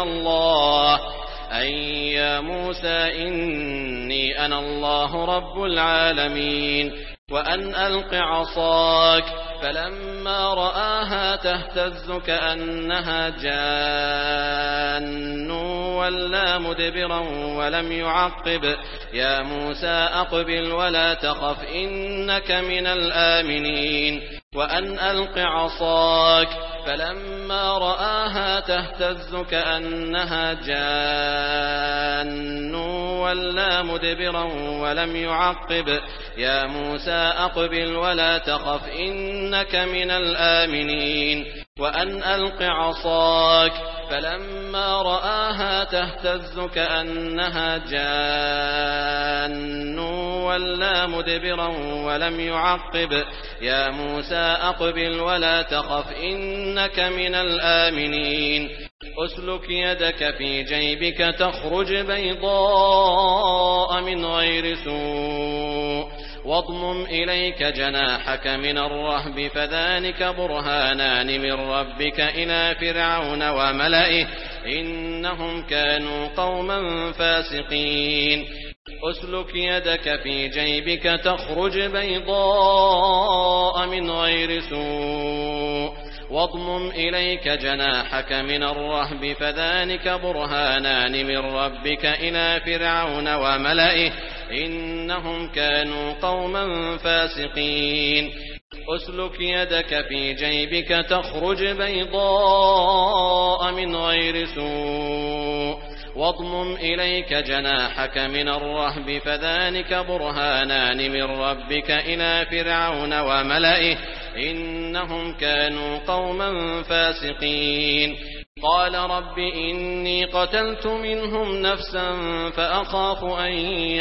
أنا الله رب العالمين وأن ألق عصاك فلما رآها تهتز كأنها جان ولا مدبرا ولم يعقب يا موسى أقبل ولا تخف إنك من الآمنين وأن ألق عصاك فلما رآها تهتز كأنها جان ولا مدبرا ولم يعقب يا موسى أقبل ولا تخف إنك من الآمنين وأن ألق عصاك فلما رآها تهتز كأنها جان ولا مدبرا ولم يعقب يا موسى أقبل ولا تخف إنك من الآمنين أسلك يدك في جيبك تخرج بيضاء من غير سوء واضمم إليك جناحك من الرهب فذلك برهانان من ربك إلى فرعون وملئه إنهم كانوا قوما فاسقين أسلك يدك في جيبك تخرج بيضاء من غير سوء واضمم إليك جناحك من الرهب فذلك برهانان من ربك إلى فرعون وملئه إنهم كانوا قوما فاسقين أسلك يدك في جيبك تخرج بيضاء من غير سوء واضمم إليك جناحك من الرهب فذلك برهانان من ربك إلى فرعون وملئه إنهم كانوا قوما فاسقين قال رب إني قتلت منهم نفسا فأخاف أن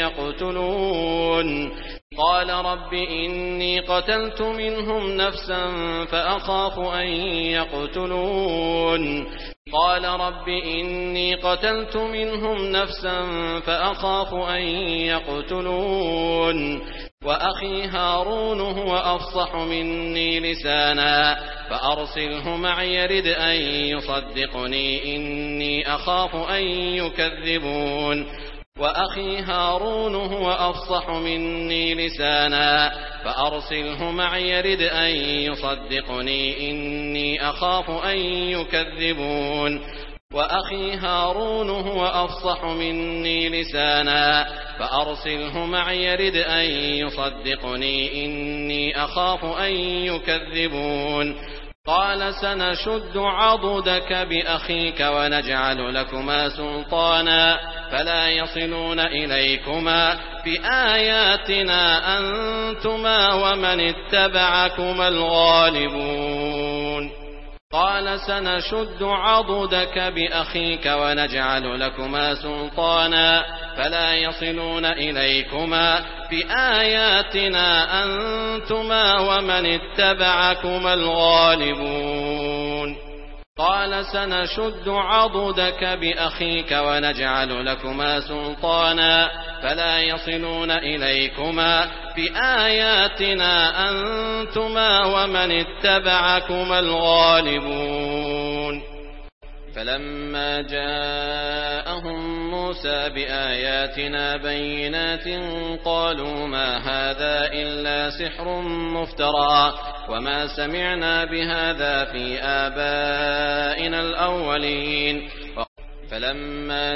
يقتلون قال رب إني قتلت منهم نفسا فأخاف أن يقتلون قال رب إني قتلت منهم نفسا فأخاف أن يقتلون وأخي هارون هو أفصح مني لسانا فأرسله معي يرد أن يصدقني إني أخاف أن يكذبون وأخي هارون هو أفصح مني لسانا فأرسله معي يرد أن يصدقني إني أخاف أن يكذبون وأخي هارون هو أفصح مني لسانا فأرسله معي يرد أن يصدقني إني أخاف أن يكذبون قال سنشد عضدك بأخيك ونجعل لكما سلطانا فلا يصلون إليكما بآياتنا أنتما ومن اتبعكما الغالبون قال سنشد عضدك بأخيك ونجعل لكما سلطانا فلا يصلون إليكما بآياتنا أنتما ومن اتبعكما الغالبون قال سنشد عضدك بأخيك ونجعل لكما سلطانا فلا يصلون إليكما بآياتنا أنتما ومن اتبعكما الغالبون فلما جاءهم موسى بآياتنا بينات قالوا ما هذا إلا سحر مفترى وما سمعنا بهذا في آبائنا الأولين. فلما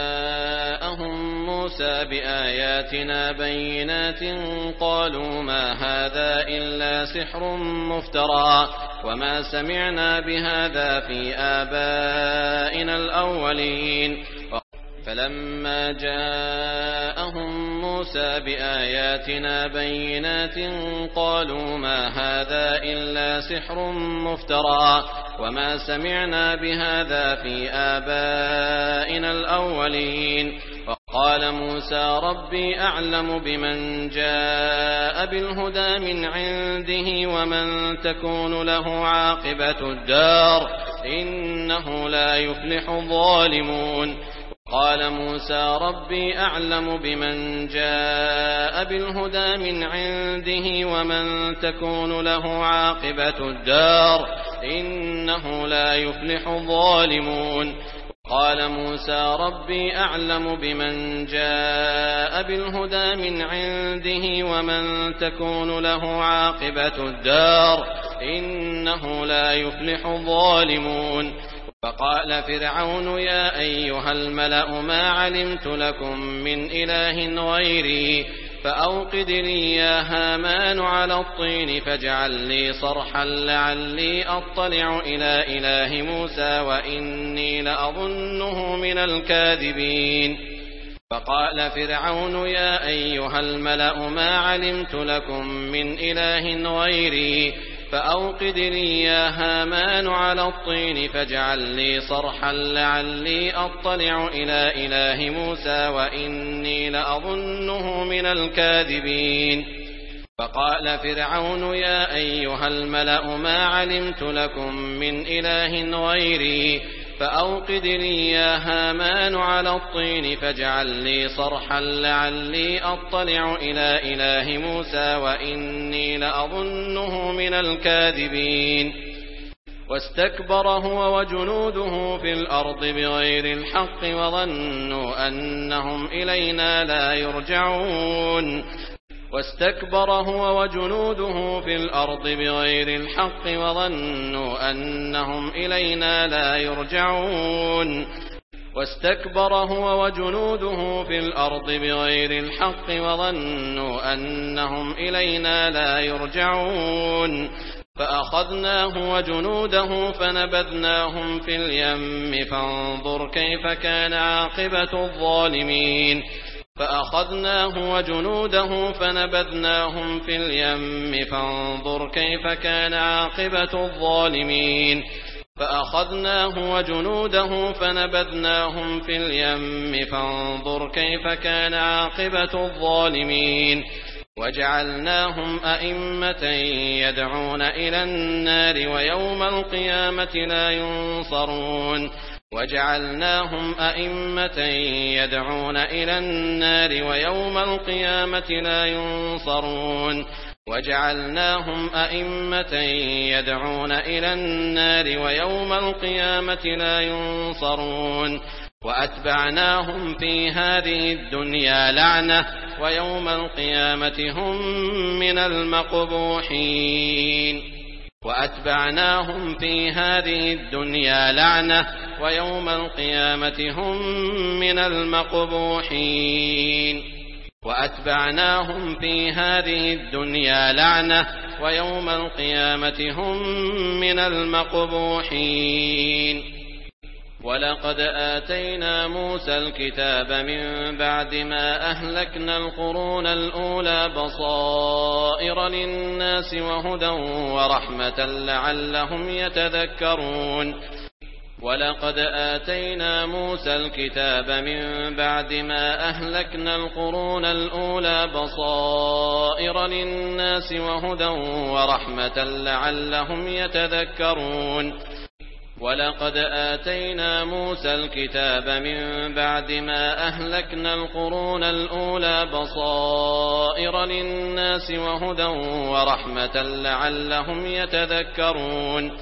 جاءهم موسى بآياتنا بينات قالوا ما هذا إلا سحر مفترى وما سمعنا بهذا في آبائنا الأولين. فلما جاءهم موسى بآياتنا بينات قالوا ما هذا إلا سحر مفترى وما سمعنا بهذا في آبائنا الأولين. وقال موسى ربي أعلم بمن جاء بالهدى من عنده ومن تكون له عاقبة الدار إنه لا يفلح الظالمون. قال موسى ربي أعلم بمن جاء بالهدى من عنده ومن تكون له عاقبة الدار إنه لا يفلح الظالمون. قال موسى ربي أعلم بمن جاء بالهدى من عنده ومن تكون له عاقبة الدار إنه لا يفلح الظالمون. فقال فرعون يا أيها الملأ ما علمت لكم من إله غيري فأوقد لي يا هامان على الطين فاجعل لي صرحا لعلي أطلع إلى إله موسى وإني لأظنه من الكاذبين. فقال فرعون يا أيها الملأ ما علمت لكم من إله غيري فأوقد لي يا هامان على الطين فاجعل لي صرحا لعلي أطلع إلى إله موسى وإني لأظنه من الكاذبين. فقال فرعون يا أيها الملأ ما علمت لكم من إله غيري فأوقد لي يا هامان على الطين فاجعل لي صرحا لعلي أطلع إلى إله موسى وإني لأظنه من الكاذبين. واستكبر هو وجنوده في الأرض بغير الحق وظنوا أنهم إلينا لا يرجعون. واستكبر هو وجنوده في الأرض بغير الحق وظنوا أنهم إلينا لا يرجعون. واستكبر هو وجنوده في الأرض بغير الحق وظنوا أنهم إلينا لا يرجعون. فأخذناه وجنوده فنبذناهم في اليم فانظر كيف كان عاقبة الظالمين. فأخذناه وجنوده فنبذناهم في اليم فانظر كيف كان عاقبة الظالمين. فأخذناه وجنوده فنبذناهم في اليم فانظر كيف كان عاقبة الظالمين. وجعلناهم أئمة يدعون إلى النار ويوم القيامة لا ينصرون. وجعلناهم أئمة يدعون إلى النار ويوم القيامة لا ينصرون. وجعلناهم أئمة يدعون إلى النار ويوم القيامة لا ينصرون. وأتبعناهم في هذه الدنيا لعنة ويوم القيامة هم من المقبوحين. وأتبعناهم في هذه الدنيا لعنة ويوم القيامة هم من المقبوحين. وأتبعناهم في هذه الدنيا لعنة ويوم القيامة هم من المقبوحين. ولقد آتينا موسى الكتاب من بعد ما أهلكنا القرون الأولى بصائر للناس وهدى ورحمة لعلهم يتذكرون. ولقد آتينا موسى الكتاب من بعد ما أهلكنا القرون الأولى بصائر للناس وهدى ورحمة لعلهم يتذكرون. ولقد آتينا موسى الكتاب من بعد ما أهلكنا القرون الأولى بصائر للناس وهدى ورحمة لعلهم يتذكرون.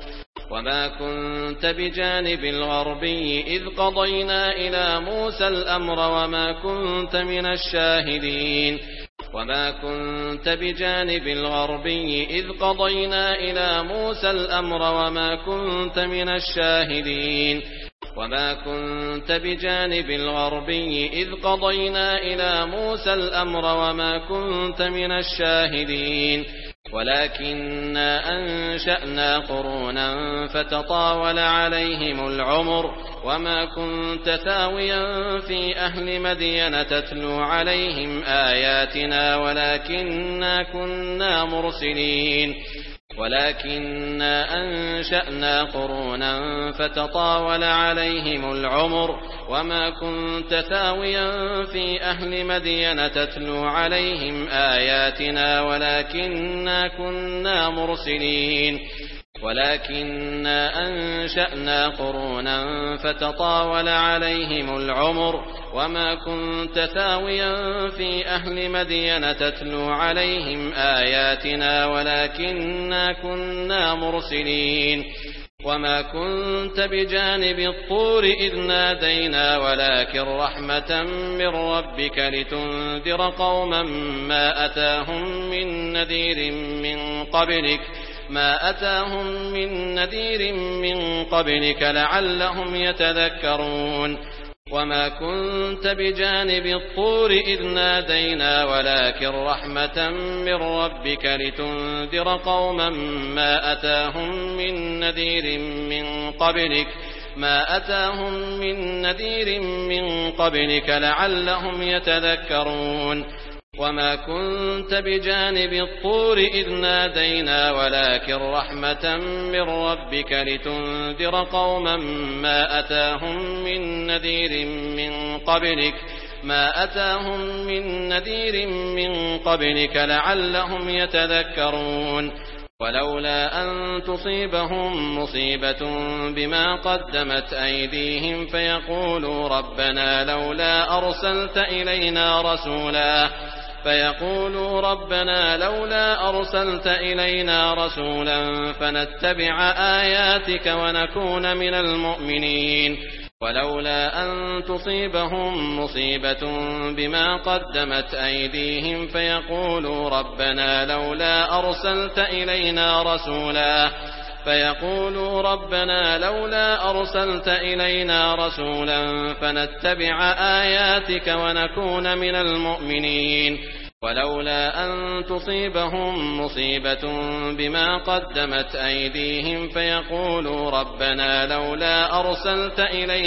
وما كنت بجانب الغربي إذ قضينا إلى موسى الأمر وما كنت من الشاهدين وما كنت بجانب الغربي إذ قضينا إلى موسى الأمر وما كنت من الشاهدين وما كنت بجانب الغربي إذ قضينا إلى موسى الأمر وما كنت من الشاهدين ولكننا أنشأنا قرونا فتطاول عليهم العمر وما كنت ثاويا في أهل مدين تتلو عليهم آياتنا ولكننا كنا مرسلين ولكننا أنشأنا قرونا فتطاول عليهم العمر وما كنت ثاويا في أهل مدين تتلو عليهم آياتنا ولكننا كنا مرسلين ولكننا أنشأنا قرونا فتطاول عليهم العمر وما كنت ثاويا في أهل مدين تتلو عليهم آياتنا ولكننا كنا مرسلين وما كنت بجانب الطور إذ نادينا ولكن رحمة من ربك لتنذر قوما ما أتاهم من نذير من قبلك لعلهم يتذكرون وما كنت بجانب الطور إذ نادينا ولكن رحمة من ربك لتنذر قوما ما أتاهم من نذير من قبلك لعلهم يتذكرون وما كنت بجانب الطور إذ نادينا ولكن رحمة من ربك لتنذر قوما ما أتاهم من نذير من قبلك لعلهم يتذكرون ولولا أن تصيبهم مصيبة بما قدمت أيديهم فيقولوا ربنا لولا أرسلت إلينا رسولا فنتبع آياتك ونكون من المؤمنين ولولا أن تصيبهم مصيبة بما قدمت أيديهم فيقولوا ربنا لولا أرسلت إلينا رسولا فنتبع آياتك ونكون من المؤمنين ولولا أن تصيبهم مصيبة بما قدمت أيديهم فيقولوا ربنا لولا أرسلت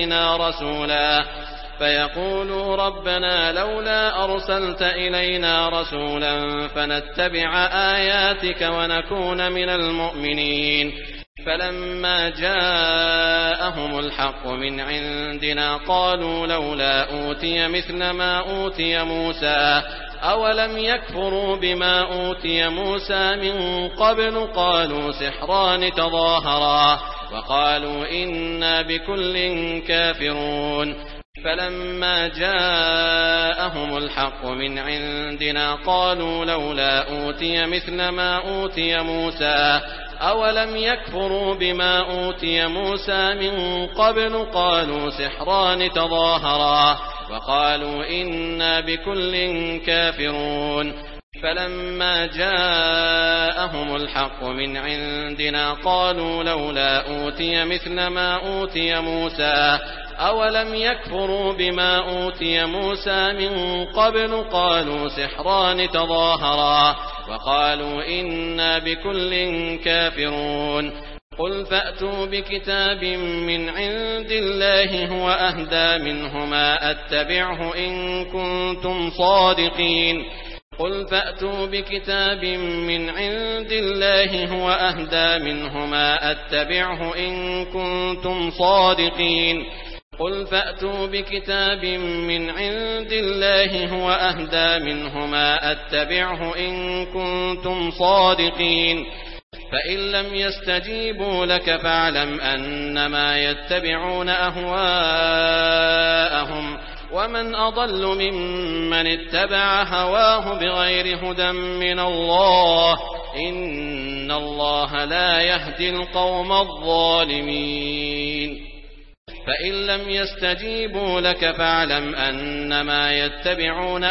إلينا رسولا فنتبع آياتك ونكون من المؤمنين فلما جاءهم الحق من عندنا قالوا لولا أوتي مثل ما أوتي موسى أولم يكفروا بما أوتي موسى من قبل قالوا سحران تظاهرا وقالوا إنا بكل كافرون فلما جاءهم الحق من عندنا قالوا لولا أوتي مثل ما أوتي موسى أولم يكفروا بما أوتي موسى من قبل قالوا سحران تظاهرا وقالوا إنا بكل كافرون فلما جاءهم الحق من عندنا قالوا لولا أوتي مثل ما أوتي موسى أولم يكفروا بما أوتي موسى من قبل قالوا سحران تظاهرا وقالوا إنا بكل كافرون قل فأتوا بكتاب من عند الله هو أهدى منهما أتبعه إن كنتم صادقين قل فأتوا بكتاب من عند الله هو أهدى منهما أتبعه إن كنتم صادقين قل فأتوا بكتاب من عند الله هو أهدى منهما أتبعه إن كنتم صادقين فإن لم يستجيبوا لك فاعلم أنما يتبعون أهواءهم ومن أضل ممن اتبع هواه بغير هدى من الله إن الله لا يهدي القوم الظالمين فإن لم يستجيبوا لك فاعلم أنما يتبعون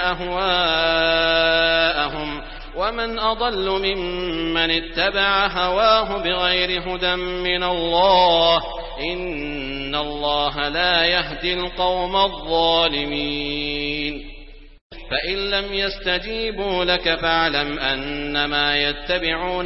أهواءهم ومن أضل ممن اتبع هواه بغير هدى من الله إن الله لا يهدي القوم الظالمين فإن لم يستجيبوا لك فاعلم أنما يتبعون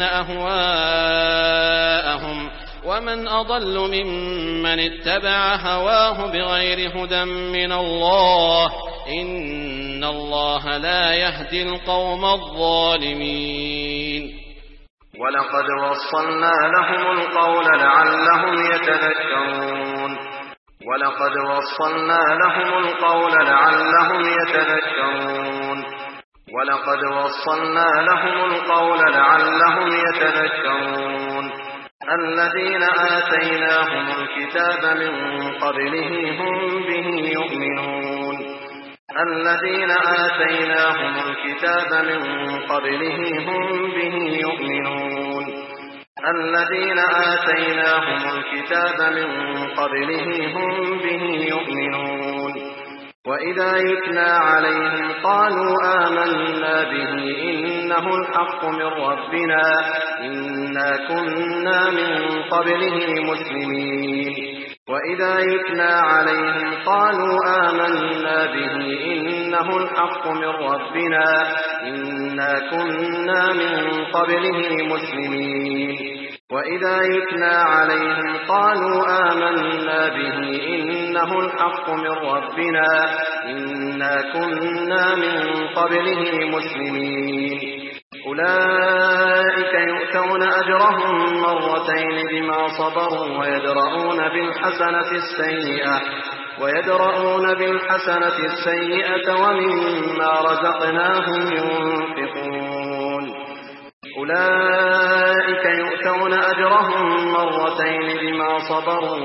أهواءهم ومن أضل ممن اتبع هواه بغير هدى من الله إن الله لا يهدي القوم الظالمين ولقد وصلنا لهم القول لعلهم يتذكرون ولقد وصلنا لهم القول لعلهم يتذكرون ولقد وصلنا لهم القول لعلهم يتذكرون الذين آتيناهم الكتاب من قبله هم به يؤمنون الذين آتيناهم الكتاب من قبله هم به يؤمنون الذين آتيناهم الكتاب من قبله هم به يؤمنون وإذا يتلى عليهم قالوا آمنا به إنه الحق من ربنا إنا كنا من قبله مسلمين وإذا يتلى عليهم قالوا آمنا به إنه الحق من ربنا إنا كنا من قبله مسلمين وإذا يتلى عليهم قالوا آمنا به إنه الحق من ربنا إنا كنا من قبله مسلمين أولئك يؤتون أجرهم مرتين بما صبروا ويدرؤون بالحسنة السيئة ومما رزقناهم ينفقون أولئك يؤتون أجرهم مرتين بما صبروا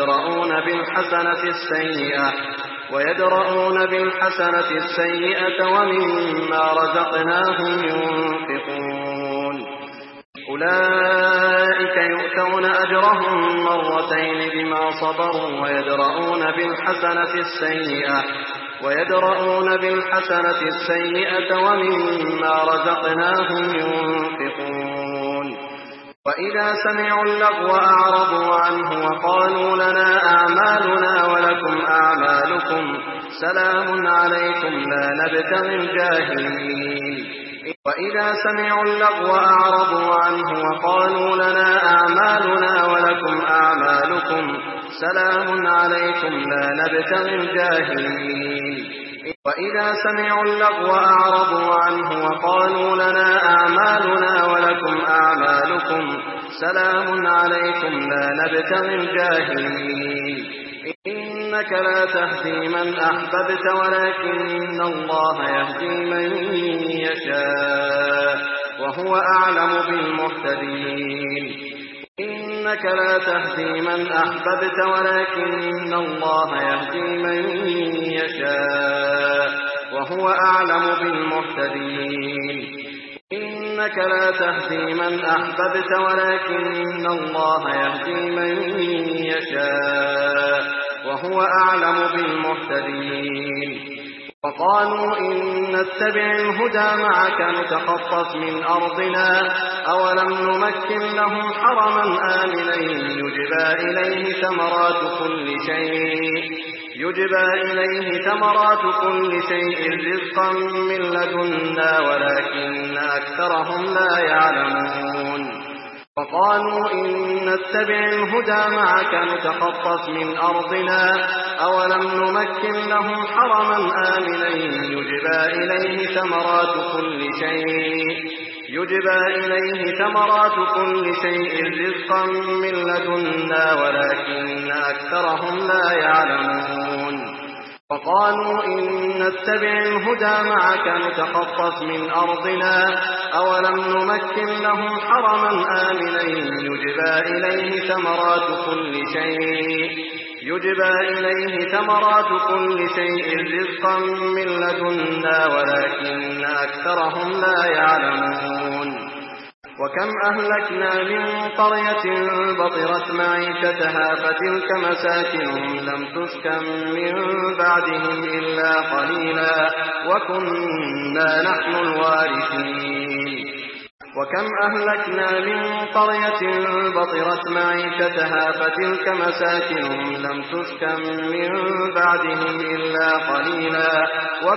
ويدرؤون بالحسنة السيئة ومما رزقناهم ينفقون أولئك يؤتون أجرهم مرتين بما صبروا ويدرؤون بالحسنة السيئة ومما رزقناهم ينفقون وإذا سمعوا اللغو أعرضوا عنه وقالوا لنا أعمالنا ولكم أعمالكم سلام عليكم لا نبتغي الجاهلين وإذا سمعوا اللغو أعرضوا عنه وقالوا لنا أعمالنا ولكم أعمالكم سلام عليكم لا نبتغي الجاهلين وإذا سمعوا اللغو أعرضوا عنه وقالوا لنا أعمالنا ولكم أعمالكم سلام عليكم لا نبتغي الجاهلين إنك لا تهدي من أحببت ولكن الله يهدي من يشاء وهو أعلم بالمهتدين إنك لا تهدي من أحببت ولكن الله يهدي من يشاء وهو أعلم بالمهتدين إنك لا تهدي من أحببت ولكن الله يهدي من يشاء وهو أعلم بالمهتدين وقالوا إن نتبع الهدى معك نتخطف من أرضنا أولم نمكن لهم حرما آمنا يجبى إليه ثمرات كل شيء رزقا من لدنا ولكن أكثرهم لا يعلمون وقالوا إن نتبع الهدى معك نتخطف من أرضنا أولم نمكن لهم حرما آمنا يجبى إليه ثمرات كل شيء رزقا من لدنا ولكن أكثرهم لا يعلمون وقالوا إن نتبع الهدى معك نتخطف من أرضنا أولم نمكن لهم حرما آمنا يجبى إليه ثمرات كل شيء رزقا من لدنا ولكن أكثرهم لا يعلمون وكم أهلكنا من قرية بطرت معيشتها فتلك مساكنهم لم تسكن من بعدهم إلا قليلا وكنا نحن الوارثين وكم أهلكنا من قرية بطرت معيشتها فتلك مساكنهم لم تسكن من بعدهم إلا قليلا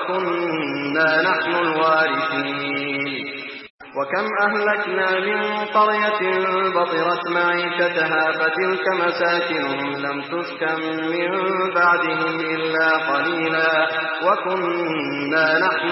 وكنا نحن الوارثين وكم أهلكنا من قرية بطرت معيشتها فتلك مساكنهم لم تسكن من بعدهم إلا قليلا وكنا نحن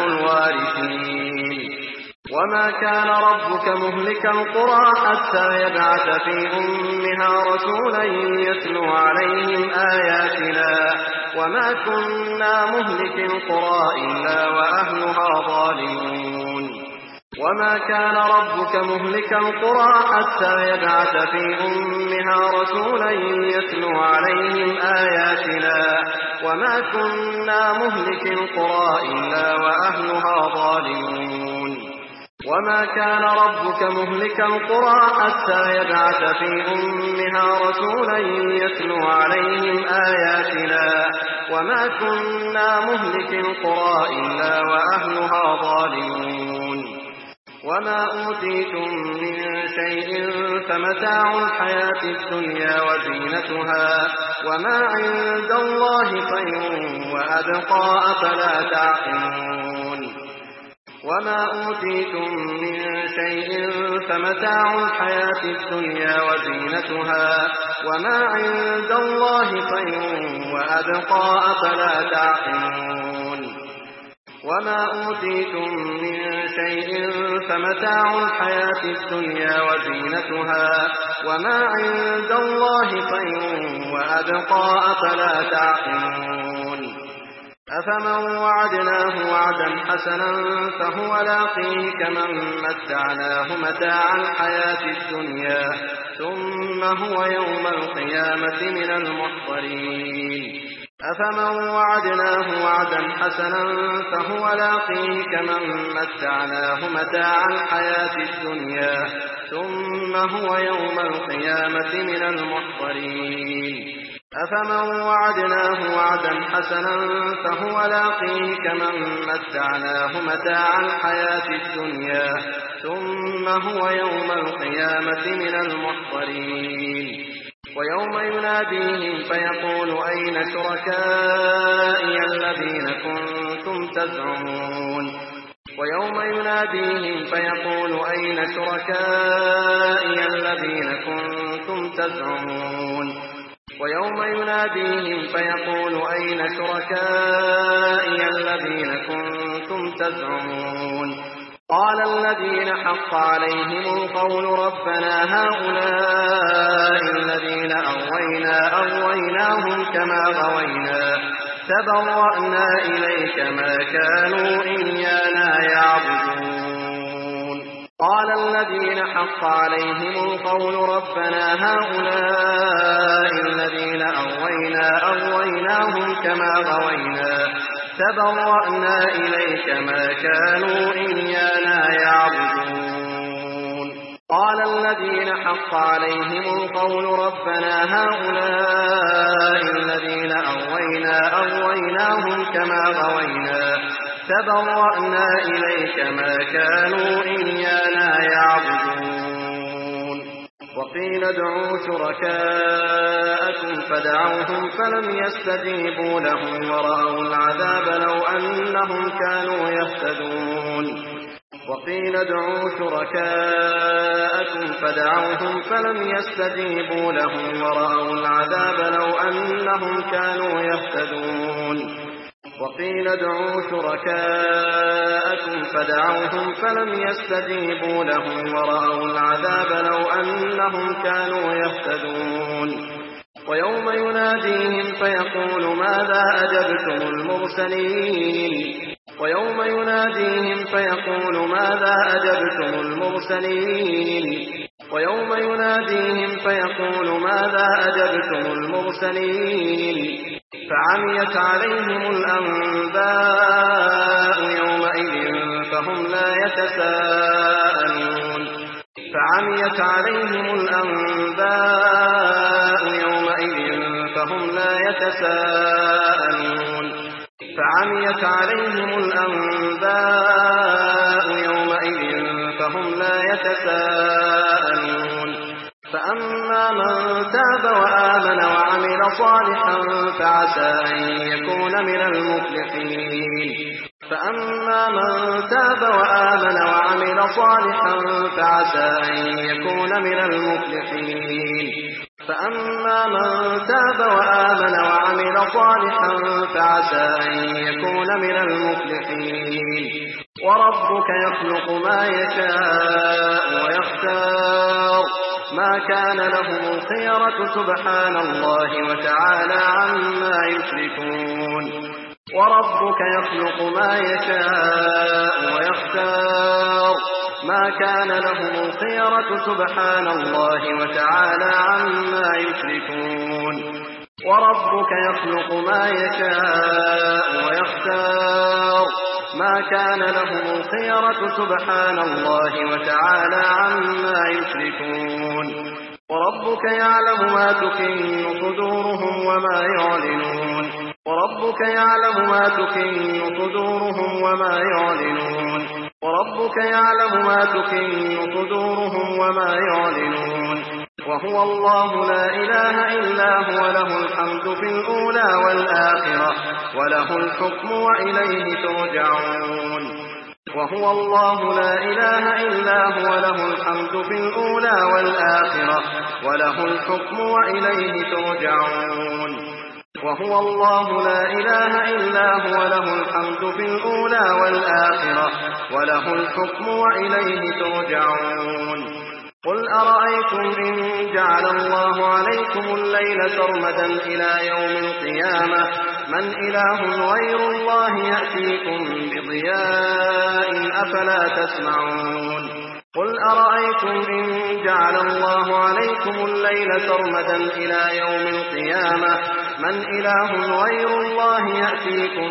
الوارثين وما كان ربك مهلك القرى حتى يبعث في أمها رسولا يتلو عليهم آياتنا وما كنا مهلك القرى إلا وأهلها ظالمون وما كان ربك مهلك القرى حتى يبعث في أمها رسولا يتلو عليهم آياتنا وما كنا مهلك القرى إلا وأهلها ظالمون وما كان ربك مهلك القرى حتى يبعث في أمها رسولا يتلو عليهم آياتنا وما كنا مهلك القرى إلا وأهلها ظالمون وما أوتيتم من شيء فمتاع الحياة الدنيا وزينتها وما عند الله خير وأبقى أفلا تعقلون وما أوتيتم من شيء فمتاع الحياة الدنيا وزينتها وما عند الله خير وأبقى أفلا تعقلون وما أوتيتم من شيء فمتاع الحياة الدنيا وزينتها وما عند الله خير وأبقى أفلا تعقلون أفمن وعدناه وعدا حسنا فهو لاقيه كمن متعناه متاع الحياة الدنيا ثم هو يوم القيامة من المحضرين أفمن وعدناه وعدا حسنا فهو لاقيه كمن متعناه متاع الحياة الدنيا ثم هو يوم القيامة من المحضرين أفمن وعدناه وعدا حسنا فهو لاقيه كمن متعناه متاع الحياة الدنيا ثم هو يوم القيامة من المحضرين ويوم يناديهم فيقول أين شركائي الذين كنتم تزعمون ويوم يناديهم فيقول أين شركائي الذين كنتم تزعمون ويوم يناديهم فيقول أين شركائي الذين كنتم تزعمون قال الذين حق عليهم القول ربنا هؤلاء الذين أغويناهم كما غوينا تبرأنا إليك ما كانوا إيانا يعبدون قال الذين حق عليهم القول ربنا هؤلاء الذين أغويناهم كما غوينا تبرأنا إليك ما كانوا إيانا يعبدون قال الذين حق عليهم القول ربنا هؤلاء الذين أغويناهم كما غوينا تبرأنا إليك ما كانوا إيانا يعبدون وقيل ادعوا شركاءكم فدعوهم فلم يستجيبوا لهم ورأوا العذاب لو أنهم كانوا يهتدون وقيل ادعوا شركاءكم فدعوهم فلم يستجيبوا لهم ورأوا العذاب لو أنهم كانوا يهتدون وقيل ادعوا شركاءكم فدعوهم فلم يستجيبوا لهم ورأوا العذاب لو أنهم كانوا يهتدون ويوم يناديهم فيقول ماذا أجبتم المرسلين ويوم يناديهم فيقول ماذا أجبتم المرسلين ويوم يناديهم فيقول ماذا أجبتم المرسلين فعميت عليهم الأنباء يومئذ فهم لا يتساءلون فعميت عليهم الأنباء يومئذ فهم لا يتساءلون فعميت عليهم الأنباء يومئذ فهم لا يتساءلون فأما من تاب وآمن وعمل صالحا فعسى أن يكون من المفلحين فأما من تاب وآمن وعمل صالحا فعسى أن يكون من المفلحين فأما من تاب وآمن وعمل صالحا فعسى أن يكون من المفلحين وربك يخلق ما يشاء ويختار ما كان لهم الخيرة سبحان الله وتعالى عما يشركون وربك يخلق ما يشاء ويختار ما كان لهم الخيرة سبحان الله وتعالى عما يشركون وربك يخلق ما يشاء ويختار ما كان لهم الخيرة سبحان الله وتعالى عما يشركون وربك يعلم ما تكن صدورهم وما يعلنون وربك يعلم ما تكن صدورهم وما يعلنون وربك يعلم ما تكن صدورهم وما يعلنون وهو الله لا إله إلا هو له الحمد في الأولى والآخرة وله الحكم وإليه ترجعون وهو الله لا إله إلا هو له الحمد في الأولى والآخرة وله الحكم وإليه ترجعون وهو الله لا إله إلا هو له الحمد في الأولى والآخرة وله الحكم وإليه ترجعون قل أرأيتم إن جعل الله عليكم الليل سرمدا إلى يوم القيامة من إله غير الله يأتيكم بضياء أفلا تسمعون قل أرأيتم إن جعل الله عليكم الليل سرمدا إلى يوم القيامة من إله غير الله يأتيكم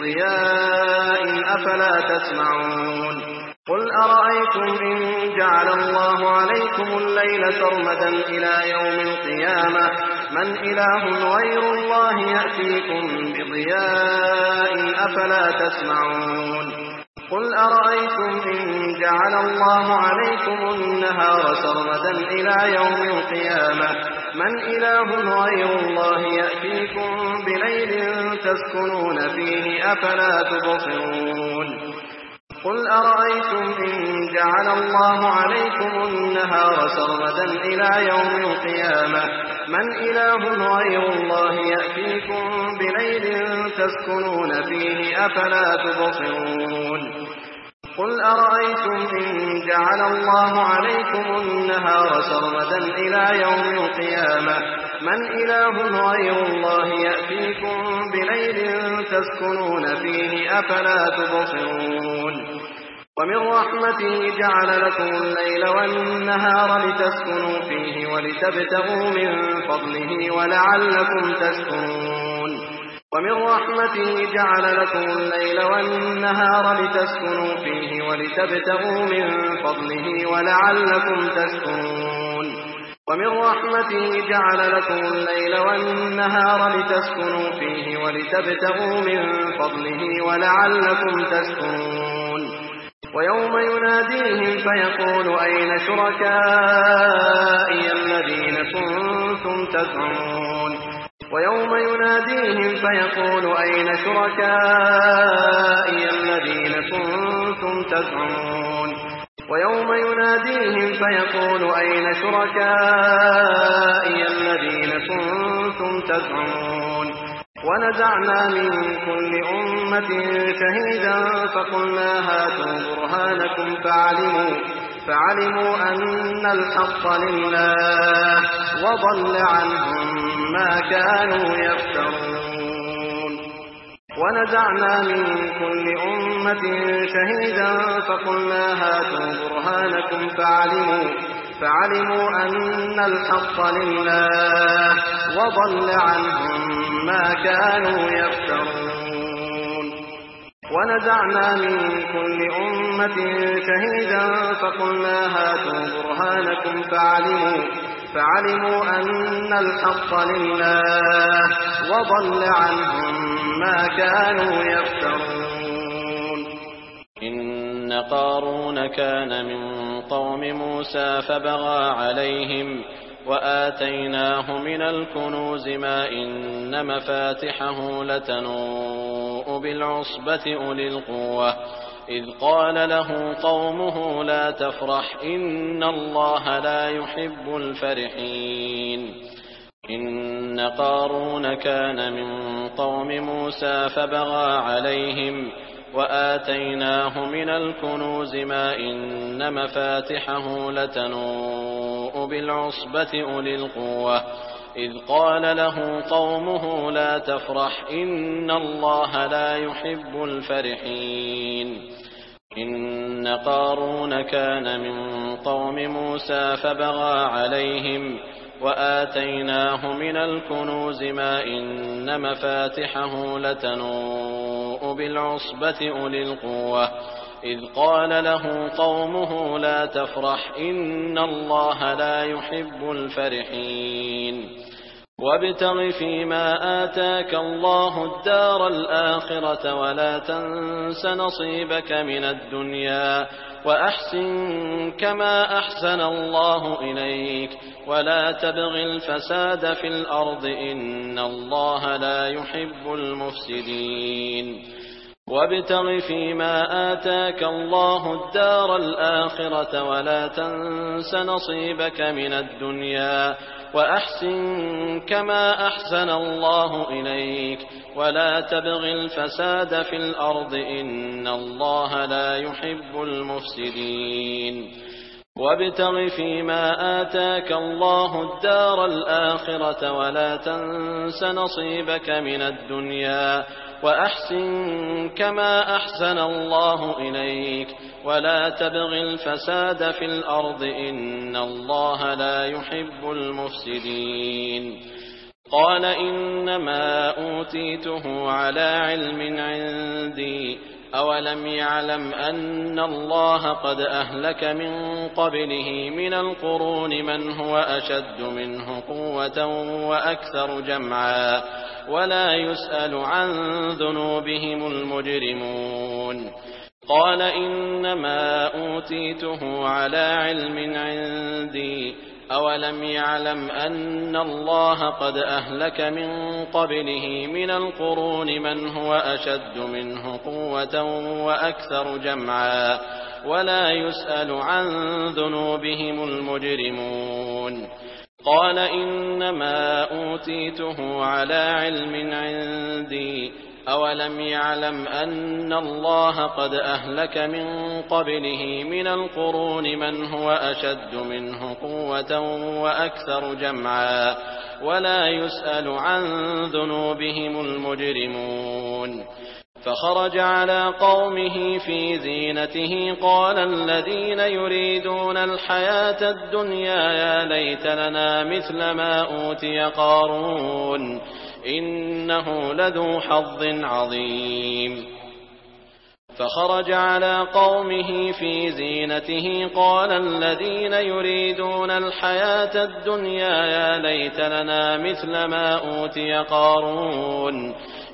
بضياء أفلا تسمعون قل أرأيتم إن جعل الله عليكم الليل سرمدا إلى يوم القيامة من إله غير الله يأتيكم بضياء أفلا تسمعون قل أرأيتم إن جعل الله عليكم النهار سرمدا إلى يوم القيامة من إله غير الله يأتيكم بليل تسكنون فيه أفلا تبصرون قل أرأيتم إن جعل الله عليكم النهار سرمدا إلى يوم القيامة من إله غير الله يأتيكم بليل تسكنون فيه أفلا تبصرون قل أرأيتم إن جعل الله عليكم النهار سرمدا إلى يوم القيامة من إله غير الله يأتيكم بليل تسكنون فيه أفلا تبصرون ومن رحمته جعل لكم الليل والنهار لتسكنوا فيه ولتبتغوا من فضله ولعلكم تشكرون ومن رحمته جعل لكم الليل والنهار لتسكنوا فيه ولتبتغوا من فضله ولعلكم تشكرون ومن رحمته جعل لكم الليل والنهار لتسكنوا فيه ولتبتغوا من فضله ولعلكم تشكرون ويوم يناديهم فيقول أين شركائي الذين كنتم تزعمون ويوم يناديهم فيقول أين شركائي الذين كنتم تزعمون ويوم يناديهم فيقول أين شركائي الذين كنتم تزعمون ونزعنا من كل أمة شهيدا فقلنا هاتوا برهانكم فعلموا أن الحق لله وضل عنهم ما كانوا يفترون ونزعنا من كل أمة شهيدا فقلنا هاتوا برهانكم فعلموا أن الحق لله وضل عنهم ما كانوا يفترون ونزعنا من كل أمة شهيدا فقلنا هاتوا برهانكم فعلموا أن الحق لله وضل عنهم ما كانوا يفترون. إن قارون كان من قوم موسى فبغى عليهم وآتيناه من الكنوز ما إن مفاتحه لتنوء بالعصبة أولي القوة إذ قال له قومه لا تفرح إن الله لا يحب الفرحين. إن قارون كان من قوم موسى فبغى عليهم وآتيناه من الكنوز ما إن مفاتحه لتنوء بالعصبة أولي القوة إذ قال له قومه لا تفرح إن الله لا يحب الفرحين. إن قارون كان من قوم موسى فبغى عليهم وآتيناه من الكنوز ما إن مفاتحه لتنوء بالعصبة أولي القوة إذ قال له قومه لا تفرح إن الله لا يحب الفرحين. وابتغ فيما آتاك الله الدار الآخرة ولا تنس نصيبك من الدنيا وأحسن كما أحسن الله إليك ولا تبغ الفساد في الأرض إن الله لا يحب المفسدين. وابتغ فيما آتاك الله الدار الآخرة ولا تنس نصيبك من الدنيا وأحسن كما أحسن الله إليك ولا تبغ الفساد في الأرض إن الله لا يحب المفسدين. وابتغ فيما آتاك الله الدار الآخرة ولا تنس نصيبك من الدنيا وأحسن كما أحسن الله إليك ولا تبغ الفساد في الأرض إن الله لا يحب المفسدين. قال إنما أوتيته على علم عندي أولم يعلم أن الله قد أهلك من قبله من القرون من هو أشد منه قوة وأكثر جمعا ولا يسأل عن ذنوبهم المجرمون. قال إنما أوتيته على علم عندي أولم يعلم أن الله قد أهلك من قبله من القرون من هو أشد منه قوة وأكثر جمعا ولا يسأل عن ذنوبهم المجرمون. قال إنما أوتيته على علم عندي أولم يعلم أن الله قد أهلك من قبله من القرون من هو أشد منه قوة وأكثر جمعا ولا يسأل عن ذنوبهم المجرمون. فخرج على قومه في زينته قال الذين يريدون الحياة الدنيا يا ليت لنا مثل ما أوتي قارون إنه لذو حظ عظيم. فخرج على قومه في زينته قال الذين يريدون الحياة الدنيا يا ليت لنا مثل ما أوتي قارون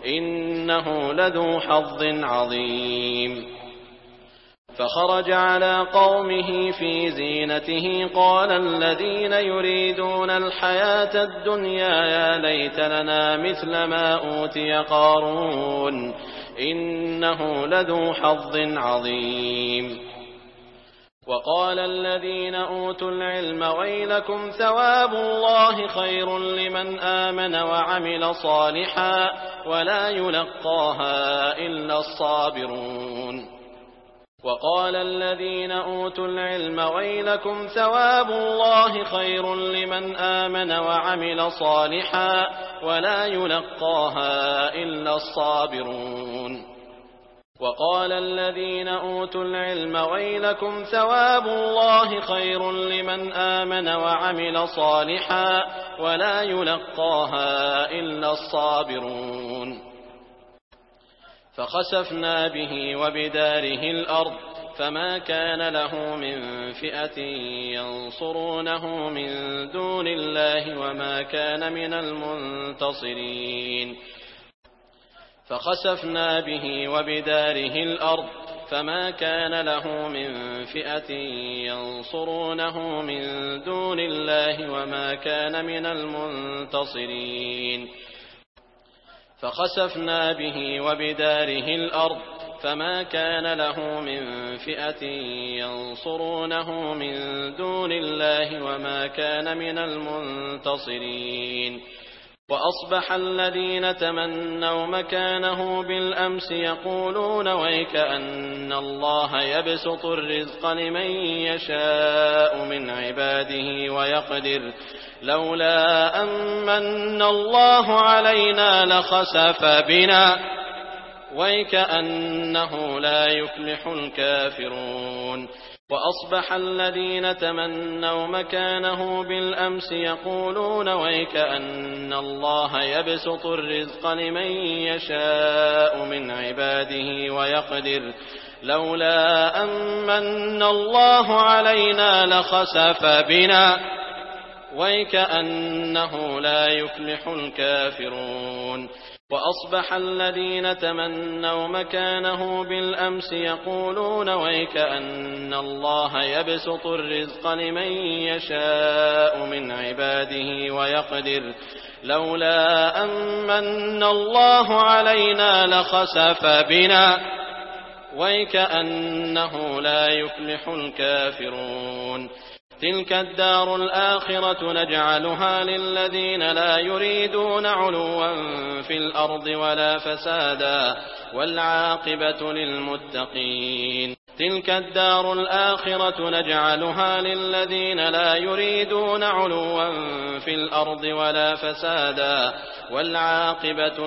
إنه لذو حظ عظيم. فخرج على قومه في زينته قال الذين يريدون الحياة الدنيا يا ليت لنا مثل ما أوتي قارون إنه لذو حظ عظيم. وقال الذين أوتوا العلم ويلكم ثواب الله خير لمن آمن وعمل صالحا ولا يلقاها إلا الصابرون. وقال الذين أوتوا العلم ويلكم ثواب الله خير لمن آمن وعمل صالحا ولا يلقاها إلا الصابرون. وقال الذين أوتوا العلم ويلكم ثواب الله خير لمن آمن وعمل صالحا ولا يلقاها إلا الصابرون. فخسفنا به وبداره الأرض فما كان له من فئة ينصرونه من دون الله وما كان من المنتصرين فخسفنا به وبداره الأرض فما كان له من فئة ينصرونه من دون الله وما كان من المنتصرين فخسفنا به وبداره الأرض فما كان له من فئة ينصرونه من دون الله وما كان من المنتصرين وأصبح الذين تمنوا مكانه بالأمس يقولون ويك أن الله يبسط الرزق لمن يشاء من عباده ويقدر لولا أمن الله علينا لخسف بنا ويك أنه لا يفلح الكافرون وأصبح الذين تمنوا مكانه بالأمس يقولون ويك أن الله يبسط الرزق لمن يشاء من عباده ويقدر لولا أمن الله علينا لخسف بنا ويك أنه لا يفلح الكافرون وأصبح الذين تمنوا مكانه بالأمس يقولون ويك أن الله يبسط الرزق لمن يشاء من عباده ويقدر لولا أمن الله علينا لخسف بنا ويك أنه لا يفلح الكافرون تلك الدار الآخرة نجعلها للذين لا يريدون علوا في الأرض ولا فسادا والعاقبة للمتقين تلك الدار الآخرة نجعلها للذين لا يريدون علوا في الأرض ولا فسادا والعاقبة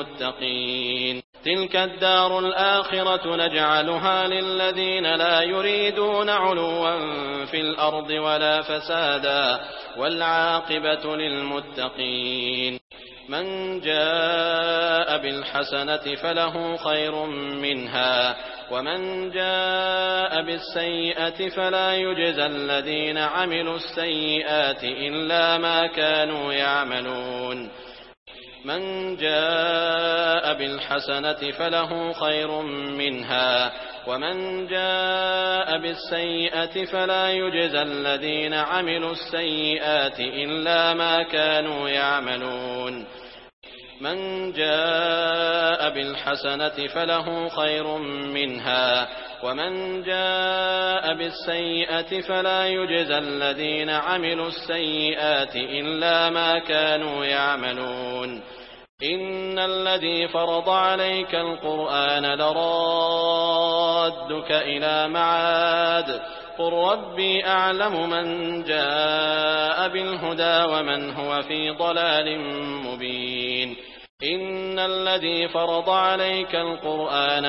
للمتقين تلك الدار الآخرة نجعلها للذين لا يريدون علوا في الأرض ولا فسادا والعاقبة للمتقين من جاء بالحسنة فله خير منها ومن جاء بالسيئة فلا يجزى الذين عملوا السيئات إلا ما كانوا يعملون من جاء بالحسنة فله خير منها ومن جاء بالسيئة فلا يجزى الذين عملوا السيئات إلا ما كانوا يعملون من جاء بالحسنة فله خير منها ومن جاء بالسيئة فلا يجزى الذين عملوا السيئات إلا ما كانوا يعملون إن الذي فرض عليك القرآن لرادك إلى معاد قل ربي أعلم من جاء بالهدى ومن هو في ضلال مبين إن الذي فرض عليك القرآن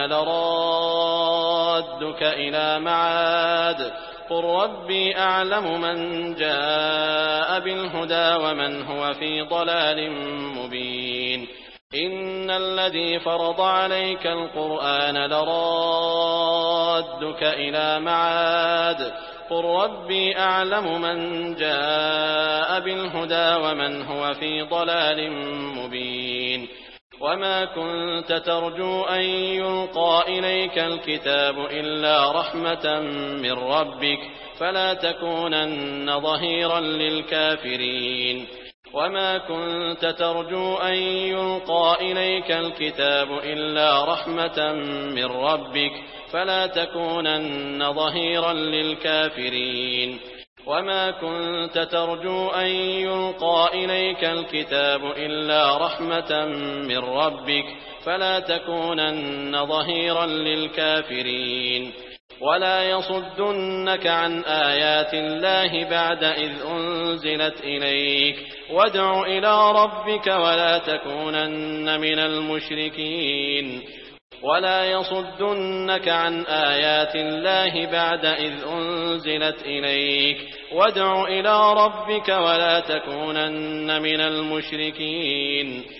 لرادك إلى معاد قل ربي أعلم من جاء بالهدى ومن هو في ضلال مبين إن الذي فرض عليك القرآن لرادك إلى معاد قل ربي أعلم من جاء بالهدى ومن هو في ضلال مبين وما كنت ترجو أن يلقى إليك الكتاب إلا رحمة من ربك فلا تكونن ظهيرا للكافرين وما كنت ترجو أن يلقى إليك الكتاب إلا رحمة من ربك فلا تكونن ظهيرا للكافرين وما كنت ترجو أن يلقى إليك الكتاب إلا رحمة من ربك فلا تكونن ظهيرا للكافرين ولا يصدنك عن آيات الله بعد إذ أنزلت إليك وادع إلى ربك ولا تكونن من المشركين ولا يصدنك عن آيات الله بعد إذ أنزلت إليك وادع إلى ربك ولا تكونن من المشركين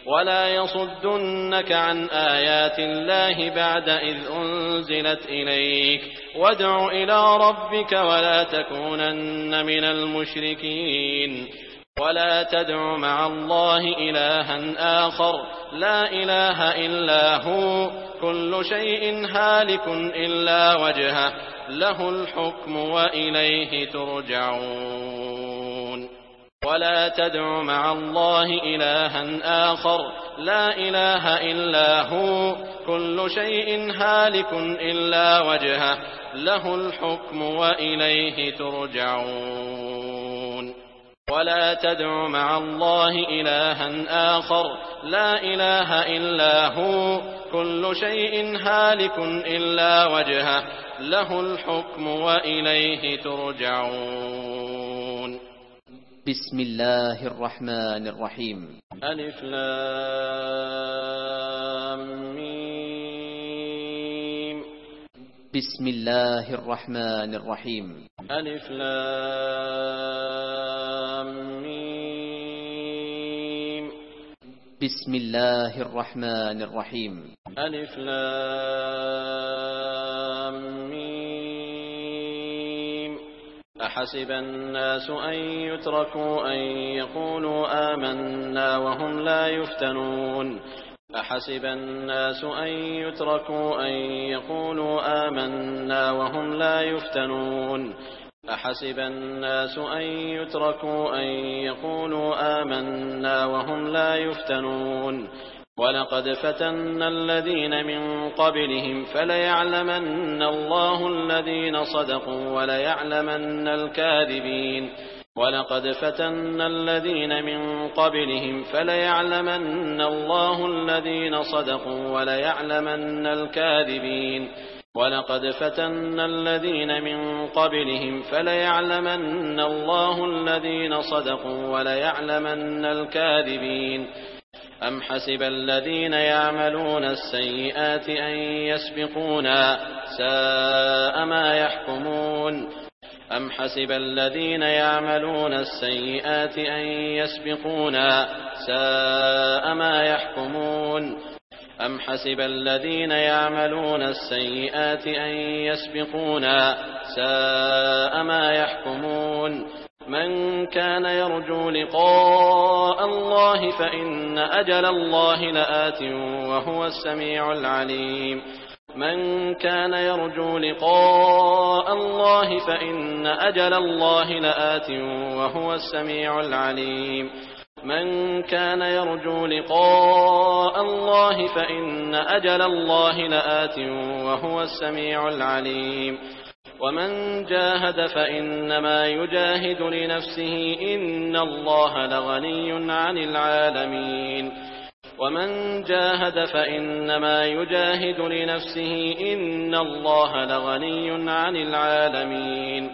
ولا يصدنك عن آيات الله بعد إذ أنزلت إليك وادع إلى ربك ولا تكونن من المشركين ولا تدع مع الله إلها آخر لا إله إلا هو كل شيء هالك إلا وجهه له الحكم وإليه ترجعون ولا تدع مع الله إلها آخر لا إله إلا هو كل شيء هالك إلا وجهه له الحكم وإليه ترجعون ولا تدع مع الله إلها آخر لا إله إلا هو كل شيء هالك إلا وجهه له الحكم وإليه ترجعون بسم الله الرحمن الرحيم ألف لام ميم بسم الله الرحمن الرحيم ألف لام ميم بسم الله الرحمن الرحيم ألف لام ميم أحسب الناس أن يتركوا أن يقولوا آمنا وهم لا يفتنون أحسب الناس أن يتركوا أن يقولوا آمنا وهم لا يفتنون أحسب الناس أن يتركوا أن يقولوا آمنا وهم لا يفتنون ولقد فتنا الذين من قبلهم فليعلمن الله الذين صدقوا وليعلمن الكاذبين ولقد فتنا الذين من قبلهم فليعلمن الله الذين صدقوا وليعلمن الكاذبين ولقد فتنا الذين من قبلهم فليعلمن الله الذين صدقوا وليعلمن الكاذبين أم حسب الذين يعملون السيئات أن يسبقونا ساء ما يحكمون أم حسب الذين يعملون السيئات أن يسبقونا ساء ما يحكمون أم حسب الذين يعملون السيئات أن يسبقونا ساء ما يحكمون من كان يرجو لقاء الله فإن أجل الله لآت وهو السميع العليم من كان يرجو لقاء الله فإن أجل الله لآت وهو السميع العليم من كان يرجو لقاء الله فإن أجل الله لآت وهو السميع العليم ومن جاهد فإنما يجاهد لنفسه إن الله لغني عن العالمين ومن جاهد فإنما يجاهد لنفسه إن الله لغني عن العالمين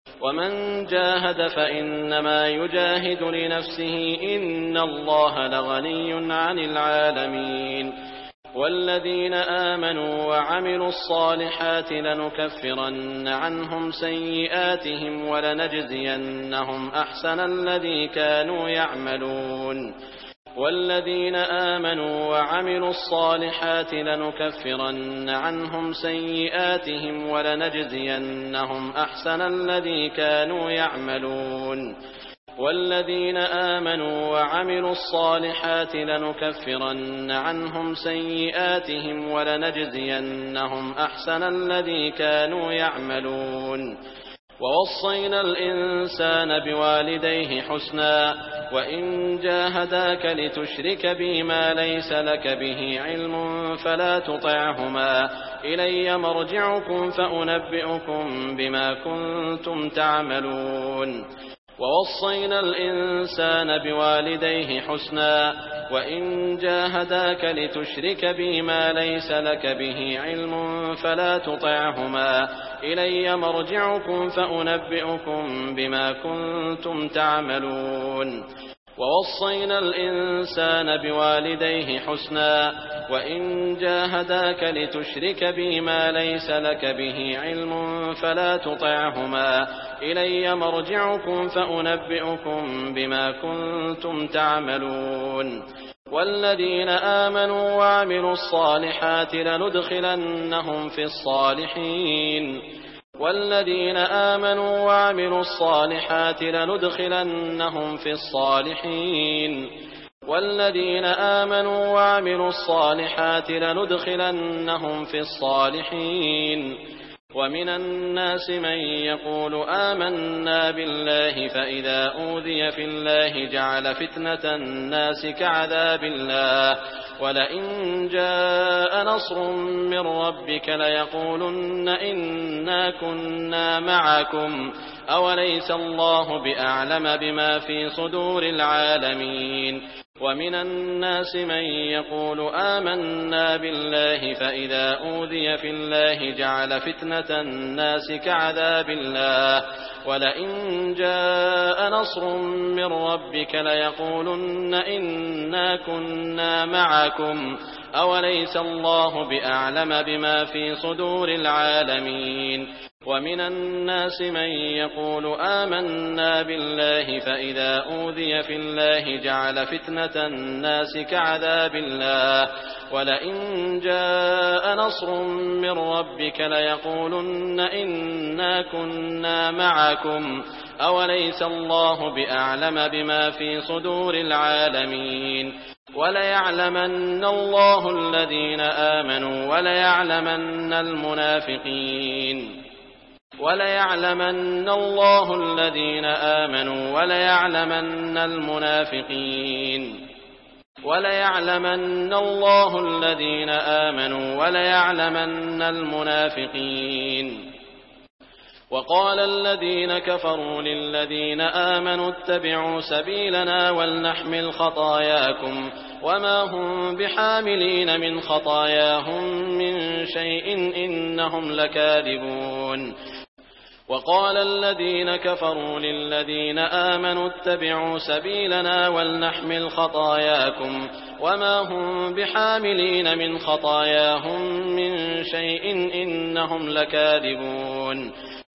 ومن جاهد فإنما يجاهد لنفسه إن الله لغني عن العالمين والذين آمنوا وعملوا الصالحات لنكفرن عنهم سيئاتهم ولنجزينهم أحسن الذي كانوا يعملون والذين آمنوا وعملوا الصالحات لنكفرن عنهم سيئاتهم ولنجزينهم أحسن الذي كانوا يعملون والذين آمنوا وعملوا الصالحات لنكفرن عنهم سيئاتهم ولنجزينهم أحسن الذي كانوا يعملون ووصينا الإنسان بوالديه حسنا وإن جاهداك لتشرك بي ما ليس لك به علم فلا تطعهما إلي مرجعكم فأنبئكم بما كنتم تعملون ووصينا الإنسان بوالديه حسنا وإن جاهداك لتشرك بي ما ليس لك به علم فلا تطعهما إلي مرجعكم فأنبئكم بما كنتم تعملون ووصينا الإنسان بوالديه حسنا وإن جاهداك لتشرك بي ما ليس لك به علم فلا تطعهما إلي مرجعكم فأنبئكم بما كنتم تعملون والذين آمنوا وعملوا الصالحات لندخلنهم في الصالحين والذين آمنوا وعملوا الصالحات لندخلنهم في الصالحين والذين آمنوا وعملوا الصالحات لندخلنهم في الصالحين ومن الناس من يقول آمنا بالله فإذا أوذي في الله جعل فتنة الناس كعذاب الله ولئن جاء نصر من ربك ليقولن إنا كنا معكم أوليس الله بأعلم بما في صدور العالمين ومن الناس من يقول آمنا بالله فإذا أوذي في الله جعل فتنة الناس كعذاب الله ولئن جاء نصر من ربك ليقولن إنا كنا معكم أوليس الله بأعلم بما في صدور العالمين ومن الناس من يقول آمنا بالله فإذا أوذي في الله جعل فتنة الناس كعذاب الله ولئن جاء نصر من ربك ليقولن إنا كنا معكم أوليس الله بأعلم بما في صدور العالمين وليعلمن الله الذين آمنوا وليعلمن المنافقين وليعلمن الله الذين آمنوا وليعلمن المنافقين وليعلمن الله الذين آمنوا وليعلمن المنافقين وقال الذين كفروا للذين آمنوا اتبعوا سبيلنا ولنحمل خطاياكم وما هم بحاملين من خطاياهم من شيء إنهم لكاذبون وقال الذين كفروا للذين آمنوا اتبعوا سبيلنا ولنحمل خطاياكم وما هم بحاملين من خطاياهم من شيء إنهم لكاذبون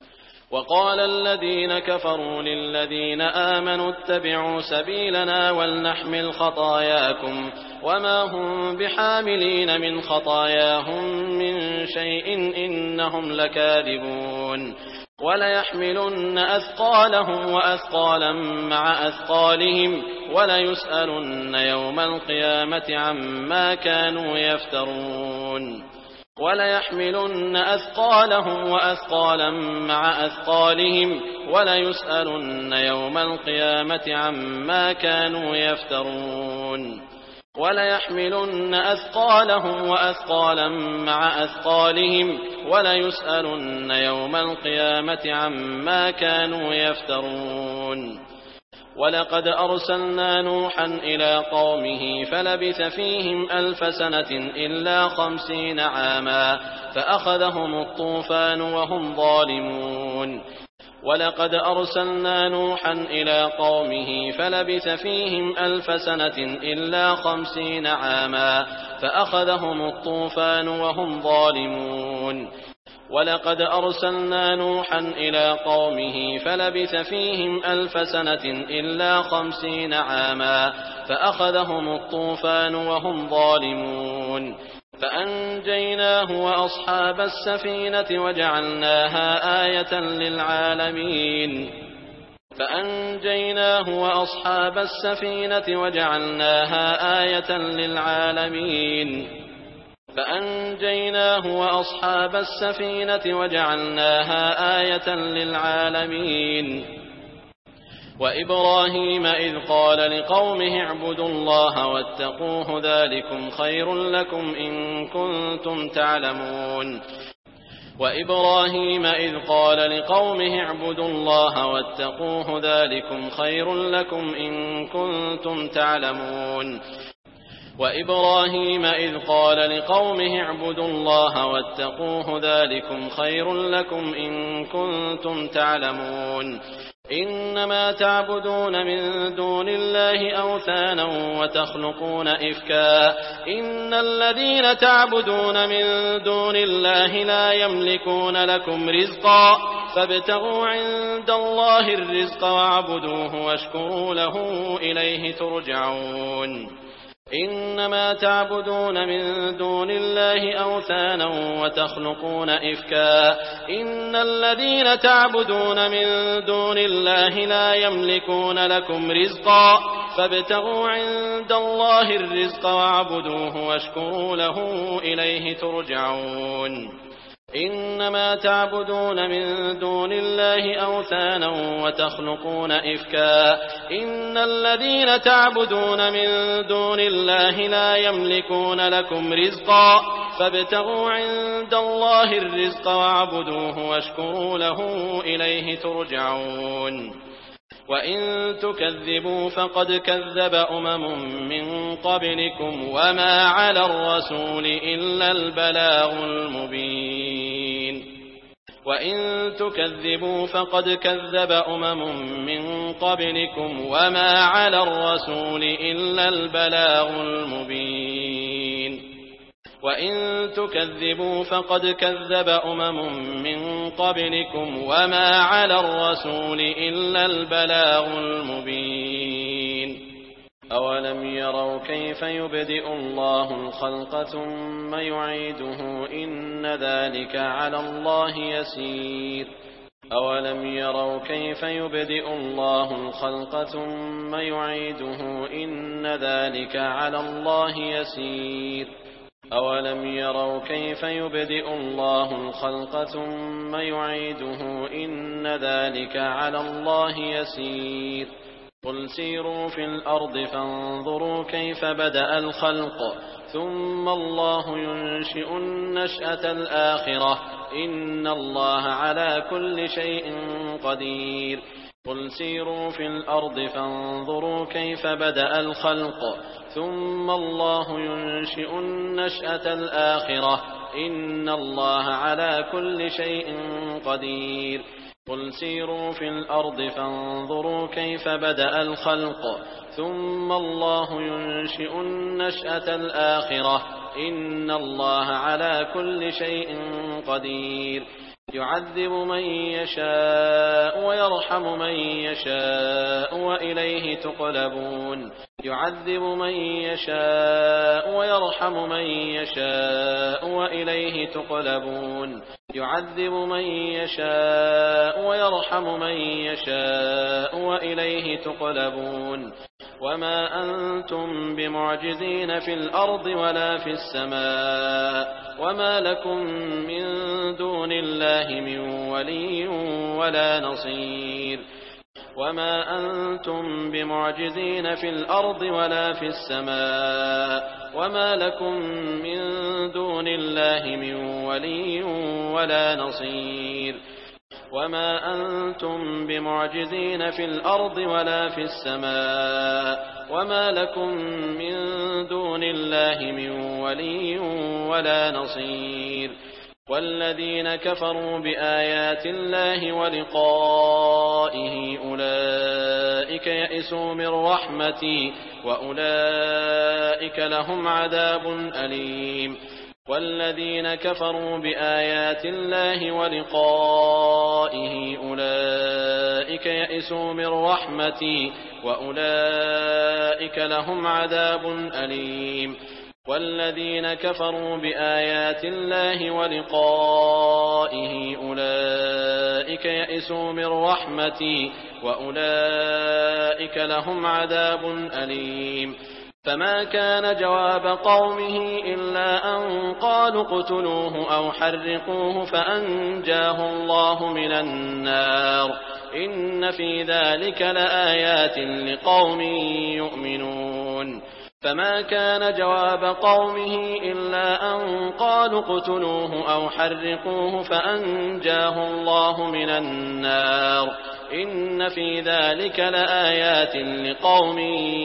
وقال الذين كفروا للذين آمنوا اتبعوا سبيلنا ولنحمل خطاياكم وما هم بحاملين من خطاياهم من شيء إنهم لكاذبون وليحملن أثقالهم وأثقالا مع أثقالهم وليسألن يوم القيامة عما كانوا يفترون وليحملن أثقالهم وأثقالا مع أثقالهم وليسألن يوم القيامة عما كانوا يفترون وليحملن أثقالهم وأثقالا مع أثقالهم وليسألن يوم القيامة عما كانوا يفترون ولقد أرسلنا نوحا إلى قومه فلبث فيهم 1000 سنة إلا 50 عاما فأخذهم الطوفان وهم ظالمون ولقد أرسلنا نوحا إلى قومه فلبث فيهم 1000 سنة إلا 50 عاما فأخذهم الطوفان وهم ظالمون ولقد أرسلنا نوحا إلى قومه فلبث فيهم 1000 سنة إلا 50 عاما فأخذهم الطوفان وهم ظالمون فأنجيناه وأصحاب السفينة وجعلناها آية للعالمين فأنجيناه وأصحاب السفينة وجعلناها آية للعالمين فأنجيناه وأصحاب السفينة وجعلناها آية للعالمين وإبراهيم إذ قال لقومه اعبدوا الله واتقوه ذلكم خير لكم إن كنتم تعلمون وإبراهيم إذ قال لقومه اعبدوا الله واتقوه ذلكم خير لكم إن كنتم تعلمون وإبراهيم إذ قال لقومه اعبدوا الله واتقوه ذلكم خير لكم إن كنتم تعلمون إنما تعبدون من دون الله أوثانا وتخلقون إفكا إن الذين تعبدون من دون الله لا يملكون لكم رزقا فابتغوا عند الله الرزق واعبدوه واشكروا له إليه ترجعون إنما تعبدون من دون الله أوثانا وتخلقون إفكا إن الذين تعبدون من دون الله لا يملكون لكم رزقا فابتغوا عند الله الرزق واعبدوه واشكروا له إليه ترجعون إنما تعبدون من دون الله أوثانا وتخلقون إفكا إن الذين تعبدون من دون الله لا يملكون لكم رزقا فابتغوا عند الله الرزق واعبدوه واشكروا له إليه ترجعون وإن تكذبوا فقد كذب من قبلكم وما على الرسول إلا البلاغ المبين وإن تكذبوا فقد كذب من قبلكم وما على الرسول إلا البلاغ المبين وإن تكذبوا فقد كذب من قبلكم وما على الرسول إلا البلاغ المبين أولم يروا كيف يبدئ الله الخلق ثم يعيده إن ذلك على الله يسير أولم يروا كيف يبدئ الله الخلق ثم يعيده إن ذلك على الله يسير أولم يروا كيف يبدئ الله الخلق ثم يعيده إن ذلك على الله يسير قل سيروا في الأرض فانظروا كيف بدأ الخلق ثم الله ينشئ النشأة الآخرة إن الله على كل شيء قدير قل سيروا في الأرض فانظروا كيف بدأ الخلق ثم الله ينشئ النشأة الآخرة إن الله على كل شيء قدير قل سيروا في الأرض فانظروا كيف بدأ الخلق ثم الله ينشئ النشأة الآخرة إن الله على كل شيء قدير يعذب من يشاء ويرحم من يشاء وإليه تقلبون يعذب من يشاء ويرحم من يشاء وإليه تقلبون يعذب من يشاء ويرحم من يشاء وإليه تقلبون وما أنتم بمعجزين في الأرض ولا في السماء وما لكم من دون الله من ولي ولا نصير وما أنتم بمعجزين في الأرض ولا في السماء وما لكم من دون الله من ولي ولا نصير وما أنتم بمعجزين في الأرض ولا في السماء وما لكم من دون الله من ولي ولا نصير والذين كفروا بآيات الله ولقائه أولئك يئسوا من رحمتي وأولئك لهم عذاب أليم والذين كفروا بآيات الله ولقائه أولئك يئسوا من رحمتي وأولئك لهم عذاب أليم والذين كفروا بآيات الله ولقائه أولئك يئسوا من رحمتي وأولئك لهم عذاب أليم فما كان جواب قومه إلا أن قالوا اقتلوه أو حرقوه فأنجاه الله من النار إن في ذلك لآيات لقوم يؤمنون فما كان جواب قومه إلا أن قالوا اقتلوه أو حرقوه فأنجاه الله من النار إن في ذلك لآيات لقوم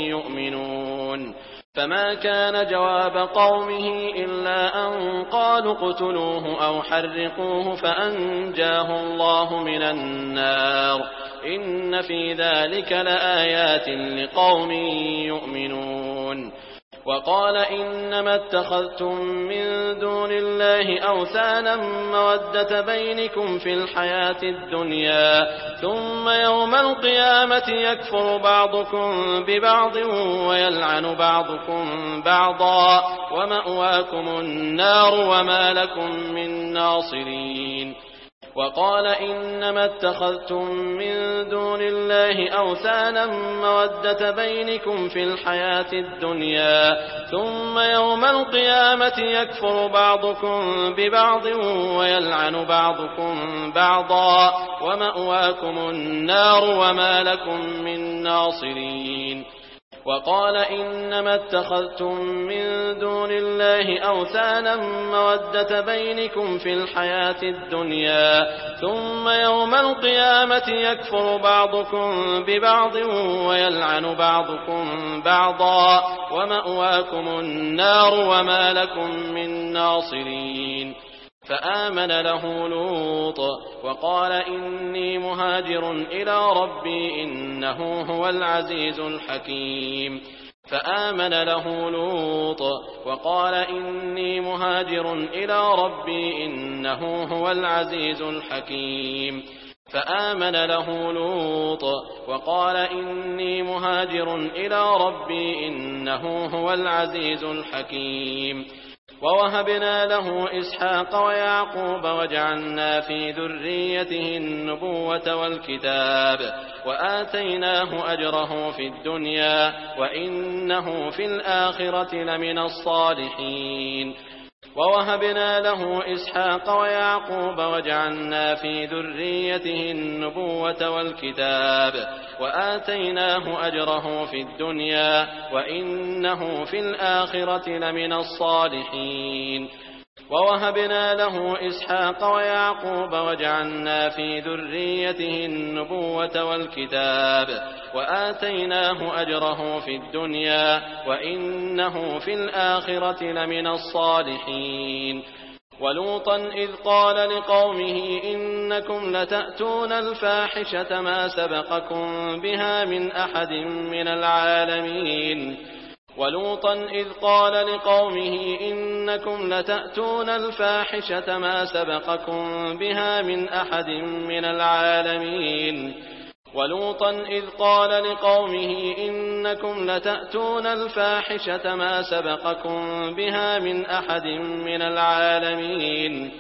يؤمنون فما كان جواب قومه إلا أن قالوا اقتلوه أو حرقوه فأنجاه الله من النار إن في ذلك لآيات لقوم يؤمنون وقال إنما اتخذتم من دون الله أوثانا مودة بينكم في الحياة الدنيا ثم يوم القيامة يكفر بعضكم ببعض ويلعن بعضكم بعضا ومأواكم النار وما لكم من ناصرين. وقال إنما اتخذتم من دون الله أوثانا مودة بينكم في الحياة الدنيا ثم يوم القيامة يكفر بعضكم ببعض ويلعن بعضكم بعضا ومأواكم النار وما لكم من ناصرين. وقال إنما اتخذتم من دون الله أوثانا مودة بينكم في الحياة الدنيا ثم يوم القيامة يكفر بعضكم ببعض ويلعن بعضكم بعضا ومأواكم النار وما لكم من ناصرين. فآمن له لوط وقال إني مهاجر إلى ربي إنه هو العزيز الحكيم. فآمن له لوط وقال إني مهاجر إلى ربي إنه هو العزيز الحكيم. فآمن له لوط وقال إني مهاجر إلى ربي إنه هو العزيز الحكيم. ووهبنا له إسحاق ويعقوب وجعلنا في ذريته النبوة والكتاب وآتيناه أجره في الدنيا وإنه في الآخرة لمن الصالحين. ووهبنا له إسحاق ويعقوب وجعلنا في ذريته النبوة والكتاب وآتيناه أجره في الدنيا وإنه في الآخرة لمن الصالحين. ووهبنا له إسحاق ويعقوب وجعلنا في ذريته النبوة والكتاب وآتيناه أجره في الدنيا وإنه في الآخرة لمن الصالحين. ولوطا إذ قال لقومه إنكم لتأتون الفاحشة ما سبقكم بها من أحد من العالمين. ولوطا إذ قال لقومه إنكم لتأتون الفاحشة ما سبقكم بها من أحد من العالمين. ولوطا إذ قال لقومه إنكم لتأتون الفاحشة ما سبقكم بها من أحد من العالمين.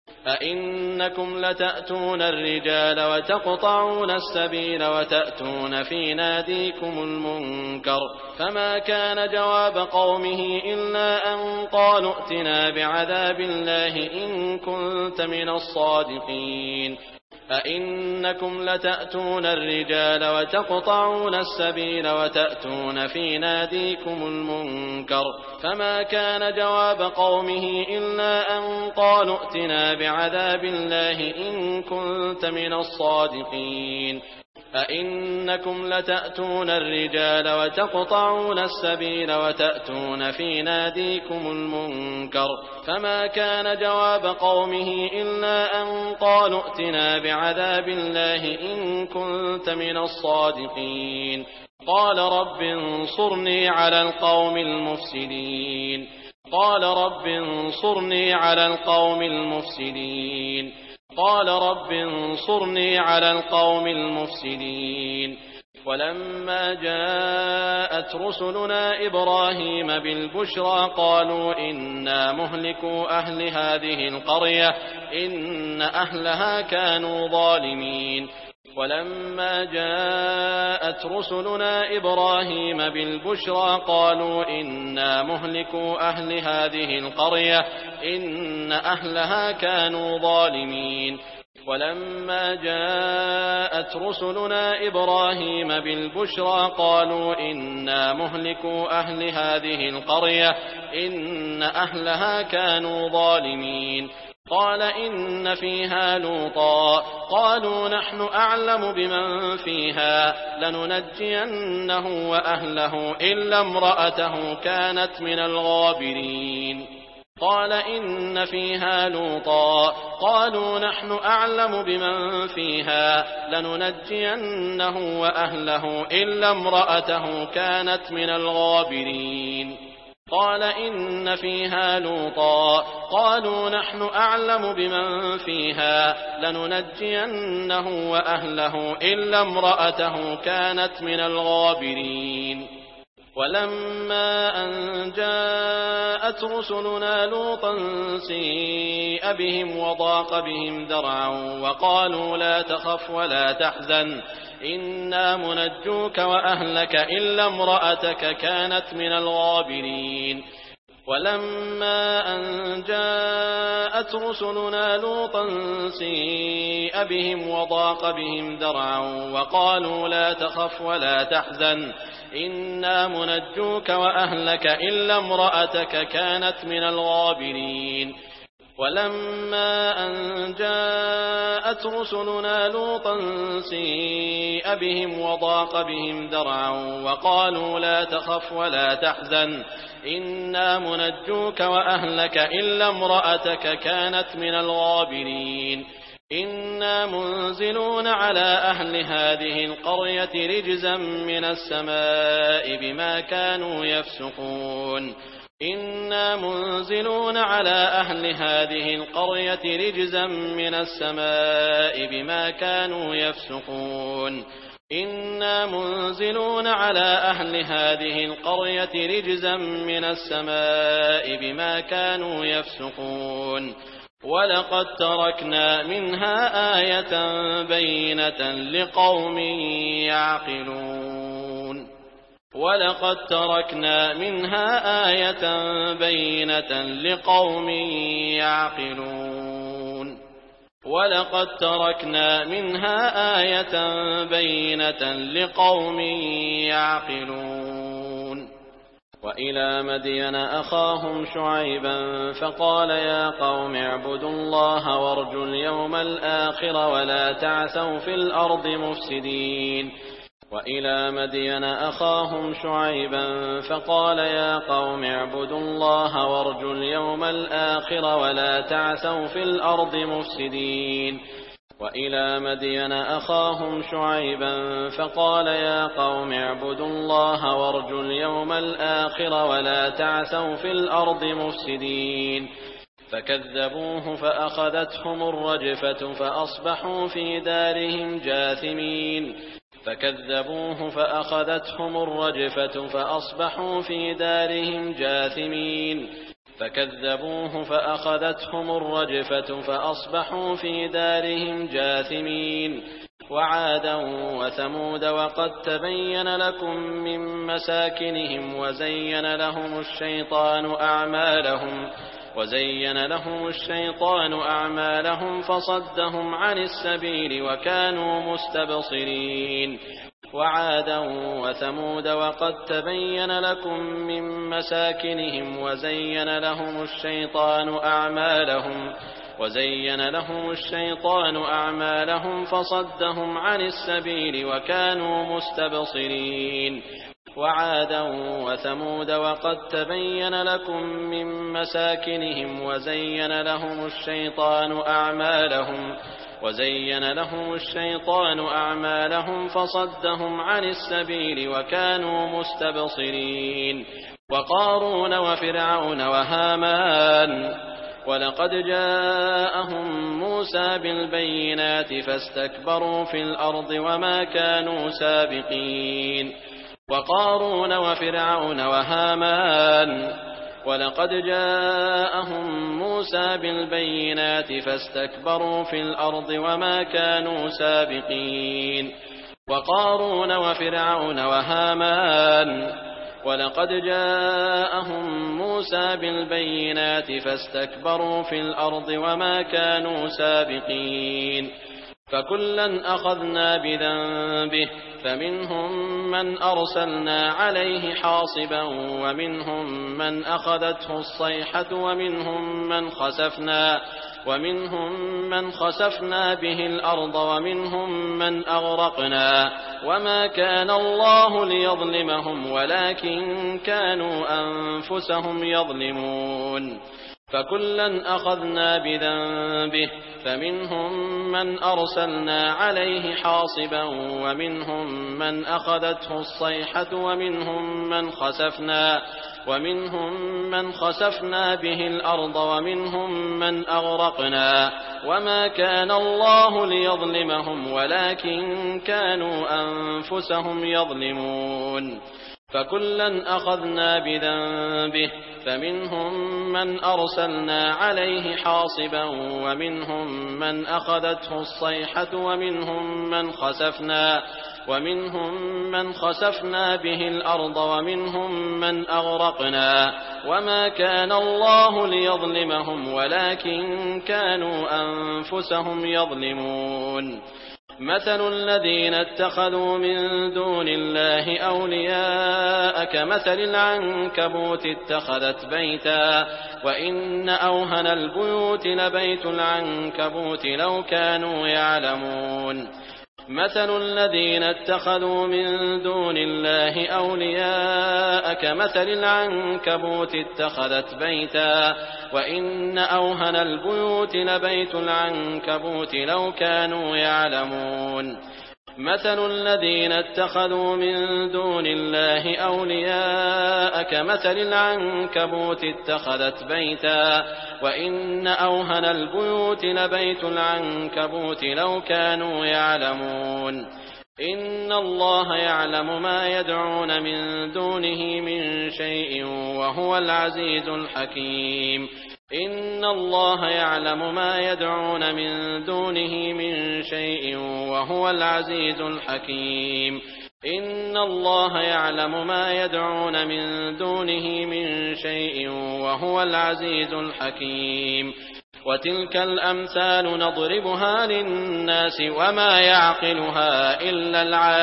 أئنكم لتأتون الرجال وتقطعون السبيل وتأتون في ناديكم المنكر فما كان جواب قومه إلا أن قالوا ائتنا بعذاب الله إن كنت من الصادقين. أئنكم لتأتون الرجال وتقطعون السبيل وتأتون في ناديكم المنكر فما كان جواب قومه إلا أن قالوا ائتنا بعذاب الله إن كنت من الصادقين. أئنكم لتأتون الرجال وتقطعون السبيل وتأتون في ناديكم المنكر فما كان جواب قومه إلا أن قالوا ائتنا بعذاب الله إن كنت من الصادقين. قال رب انصرني على القوم المفسدين. قال رب انصرني على القوم المفسدين. قال رب انصرني على القوم المفسدين. ولما جاءت رسلنا إبراهيم بالبشرى قالوا إنا مهلكو أهل هذه القرية إن أهلها كانوا ظالمين. ولما جاءت رسلنا إبراهيم بالبشرى قالوا إنا مهلكو أهل هذه القرية إن أهلها كانوا ظالمين. ولما جاءت رسلنا إبراهيم بالبشرى قالوا إنا مهلكو أهل هذه القرية إن أهلها كانوا ظالمين. قال إن فيها لوطا قالوا نحن أعلم بمن فيها لننجينه وأهله إلا امرأته كانت من الغابرين. قال إن فيها لوطا قالوا نحن أعلم بمن فيها لننجينه وأهله إلا امرأته كانت من الغابرين. قال إن فيها لوطا قالوا نحن أعلم بمن فيها لننجينه وأهله إلا امرأته كانت من الغابرين ولما أن جاءت رسلنا لوطا سيء بهم وضاق بهم ذرعا وقالوا لا تخف ولا تحزن إنا منجوك وأهلك إلا امرأتك كانت من الغابرين ولما أن جاءت رسلنا لوطا سيء بهم وضاق بهم ذرعا وقالوا لا تخف ولا تحزن إنا منجوك وأهلك إلا امرأتك كانت من الغابرين ولما أن جاءت رسلنا لوطا سيء بهم وضاق بهم ذرعا وقالوا لا تخف ولا تحزن إنا منجوك وأهلك إلا امرأتك كانت من الغابرين إنا منزلون على أهل هذه القرية رجزا من السماء بما كانوا يفسقون إنا منزلون على أهل هذه القرية رجزا من السماء بما كانوا يفسقون إنا منزلون على أهل هذه القرية رجزا من السماء بما كانوا يفسقون ولقد تركنا منها آية بينة لقوم يعقلون ولقد تركنا منها آية بينة لقوم يعقلون ولقد تركنا منها آية بينة لقوم يعقلون وإلى مدين أخاهم شعيبا فقال يا قوم اعبدوا الله وارجوا اليوم الآخر ولا تعثوا في الأرض مفسدين وإلى مدين أخاهم شعيبا فقال يا قوم اعبدوا الله وارجوا اليوم الآخر ولا تعثوا في الأرض مفسدين وإلى مدين أخاهم شعيبا فقال يا قوم اعبدوا الله وارجوا اليوم الآخر ولا تعثوا في الأرض مفسدين فكذبوه فأخذتهم الرجفة فأصبحوا في دارهم جاثمين فكذبوه فأخذتهم الرجفة فأصبحوا في دارهم جاثمين فكذبوه فأخذتهم الرجفة فأصبحوا في دارهم جاثمين وعادا وثمود وقد تبين لكم من مساكنهم وزين لهم الشيطان أعمالهم فصدهم عن السبيل وكانوا مستبصرين وعادا وثمود وقد تبين لكم من مساكنهم وزين لهم الشيطان أعمالهم فصدهم عن السبيل وكانوا مستبصرين وعادا وثمود وقد تبين لكم من مساكنهم وزين لهم الشيطان أعمالهم فصدهم عن السبيل وكانوا مستبصرين وقارون وفرعون وهامان ولقد جاءهم موسى بالبينات فاستكبروا في الأرض وما كانوا سابقين وقارون وفرعون وهامان ولقد جاءهم موسى بالبينات فاستكبروا في الأرض وما كانوا سابقين وقارون وفرعون وهامان ولقد جاءهم موسى بالبينات فاستكبروا في الأرض وما كانوا سابقين فكلا أخذنا بذنبه فمنهم من أرسلنا عليه حاصبا ومنهم من أخذته الصيحة ومنهم من خسفنا به الأرض ومنهم من أغرقنا وما كان الله ليظلمهم ولكن كانوا أنفسهم يظلمون فكلا أخذنا بذنبه فمنهم من أرسلنا عليه حاصبا ومنهم من أخذته الصيحة ومنهم من خسفنا به الأرض ومنهم من أغرقنا وما كان الله ليظلمهم ولكن كانوا أنفسهم يظلمون فكلا أخذنا بذنبه فمنهم من أرسلنا عليه حاصبا ومنهم من أخذته الصيحة ومنهم من خسفنا به الأرض ومنهم من أغرقنا وما كان الله ليظلمهم ولكن كانوا أنفسهم يظلمون مثل الذين اتخذوا من دون الله أولياء كمثل العنكبوت اتخذت بيتا وإن أوهن البيوت لبيت العنكبوت لو كانوا يعلمون مثل الذين اتخذوا من دون الله أولياء كمثل العنكبوت اتخذت بيتا وإن أوهن البيوت لبيت العنكبوت لو كانوا يعلمون مثل الذين اتخذوا من دون الله أولياء كمثل العنكبوت اتخذت بيتا وإن أوهن البيوت لبيت العنكبوت لو كانوا يعلمون إن الله يعلم ما يدعون من دونه من شيء وهو العزيز الحكيم إن الله يعلم ما يدعون من دونه من شيء وهو العزيز الحكيم إن الله يعلم ما يدعون من دونه من شيء وهو العزيز الحكيم وتلك الأمثال نضربها للناس وما يعقلها إلا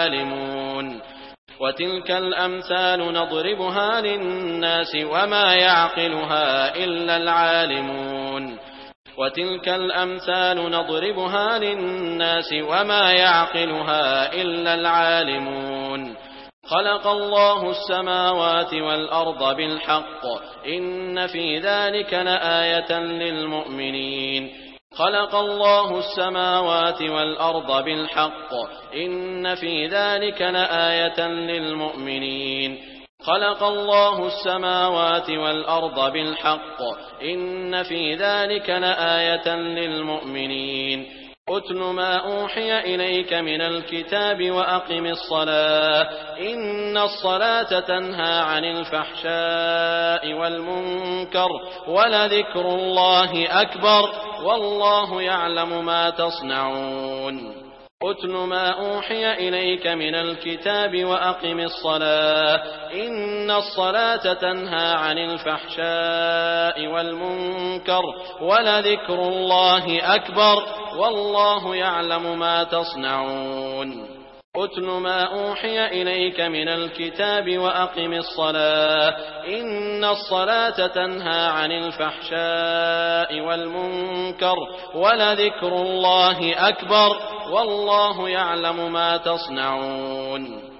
العالمون وتلك الأمثال نضربها للناس وما يعقلها إلا العالمون وتلك الأمثال نضربها للناس وما يعقلها إلا العالمون خلق الله السماوات والأرض بالحق إن في ذلك لآية للمؤمنين خلق الله السماوات والأرض بالحق إن في ذلك لآية للمؤمنين خلق الله السماوات والأرض بالحق إن في ذلك لآية للمؤمنين أتل ما أوحي إليك من الكتاب وأقم الصلاة إن الصلاة تنهى عن الفحشاء والمنكر ولذكر الله أكبر والله يعلم ما تصنعون أتل ما أوحي إليك من الكتاب وأقم الصلاة إن الصلاة تنهى عن الفحشاء والمنكر ولذكر الله أكبر والله يعلم ما تصنعون أتل ما أوحي إليك من الكتاب وأقم الصلاة إن الصلاة تنهى عن الفحشاء والمنكر ولذكر الله أكبر والله يعلم ما تصنعون